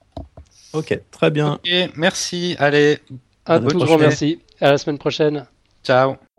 Ok, très bien. Ok, merci, allez, Un À la tout grand prochaine. merci. À la semaine prochaine. ciao.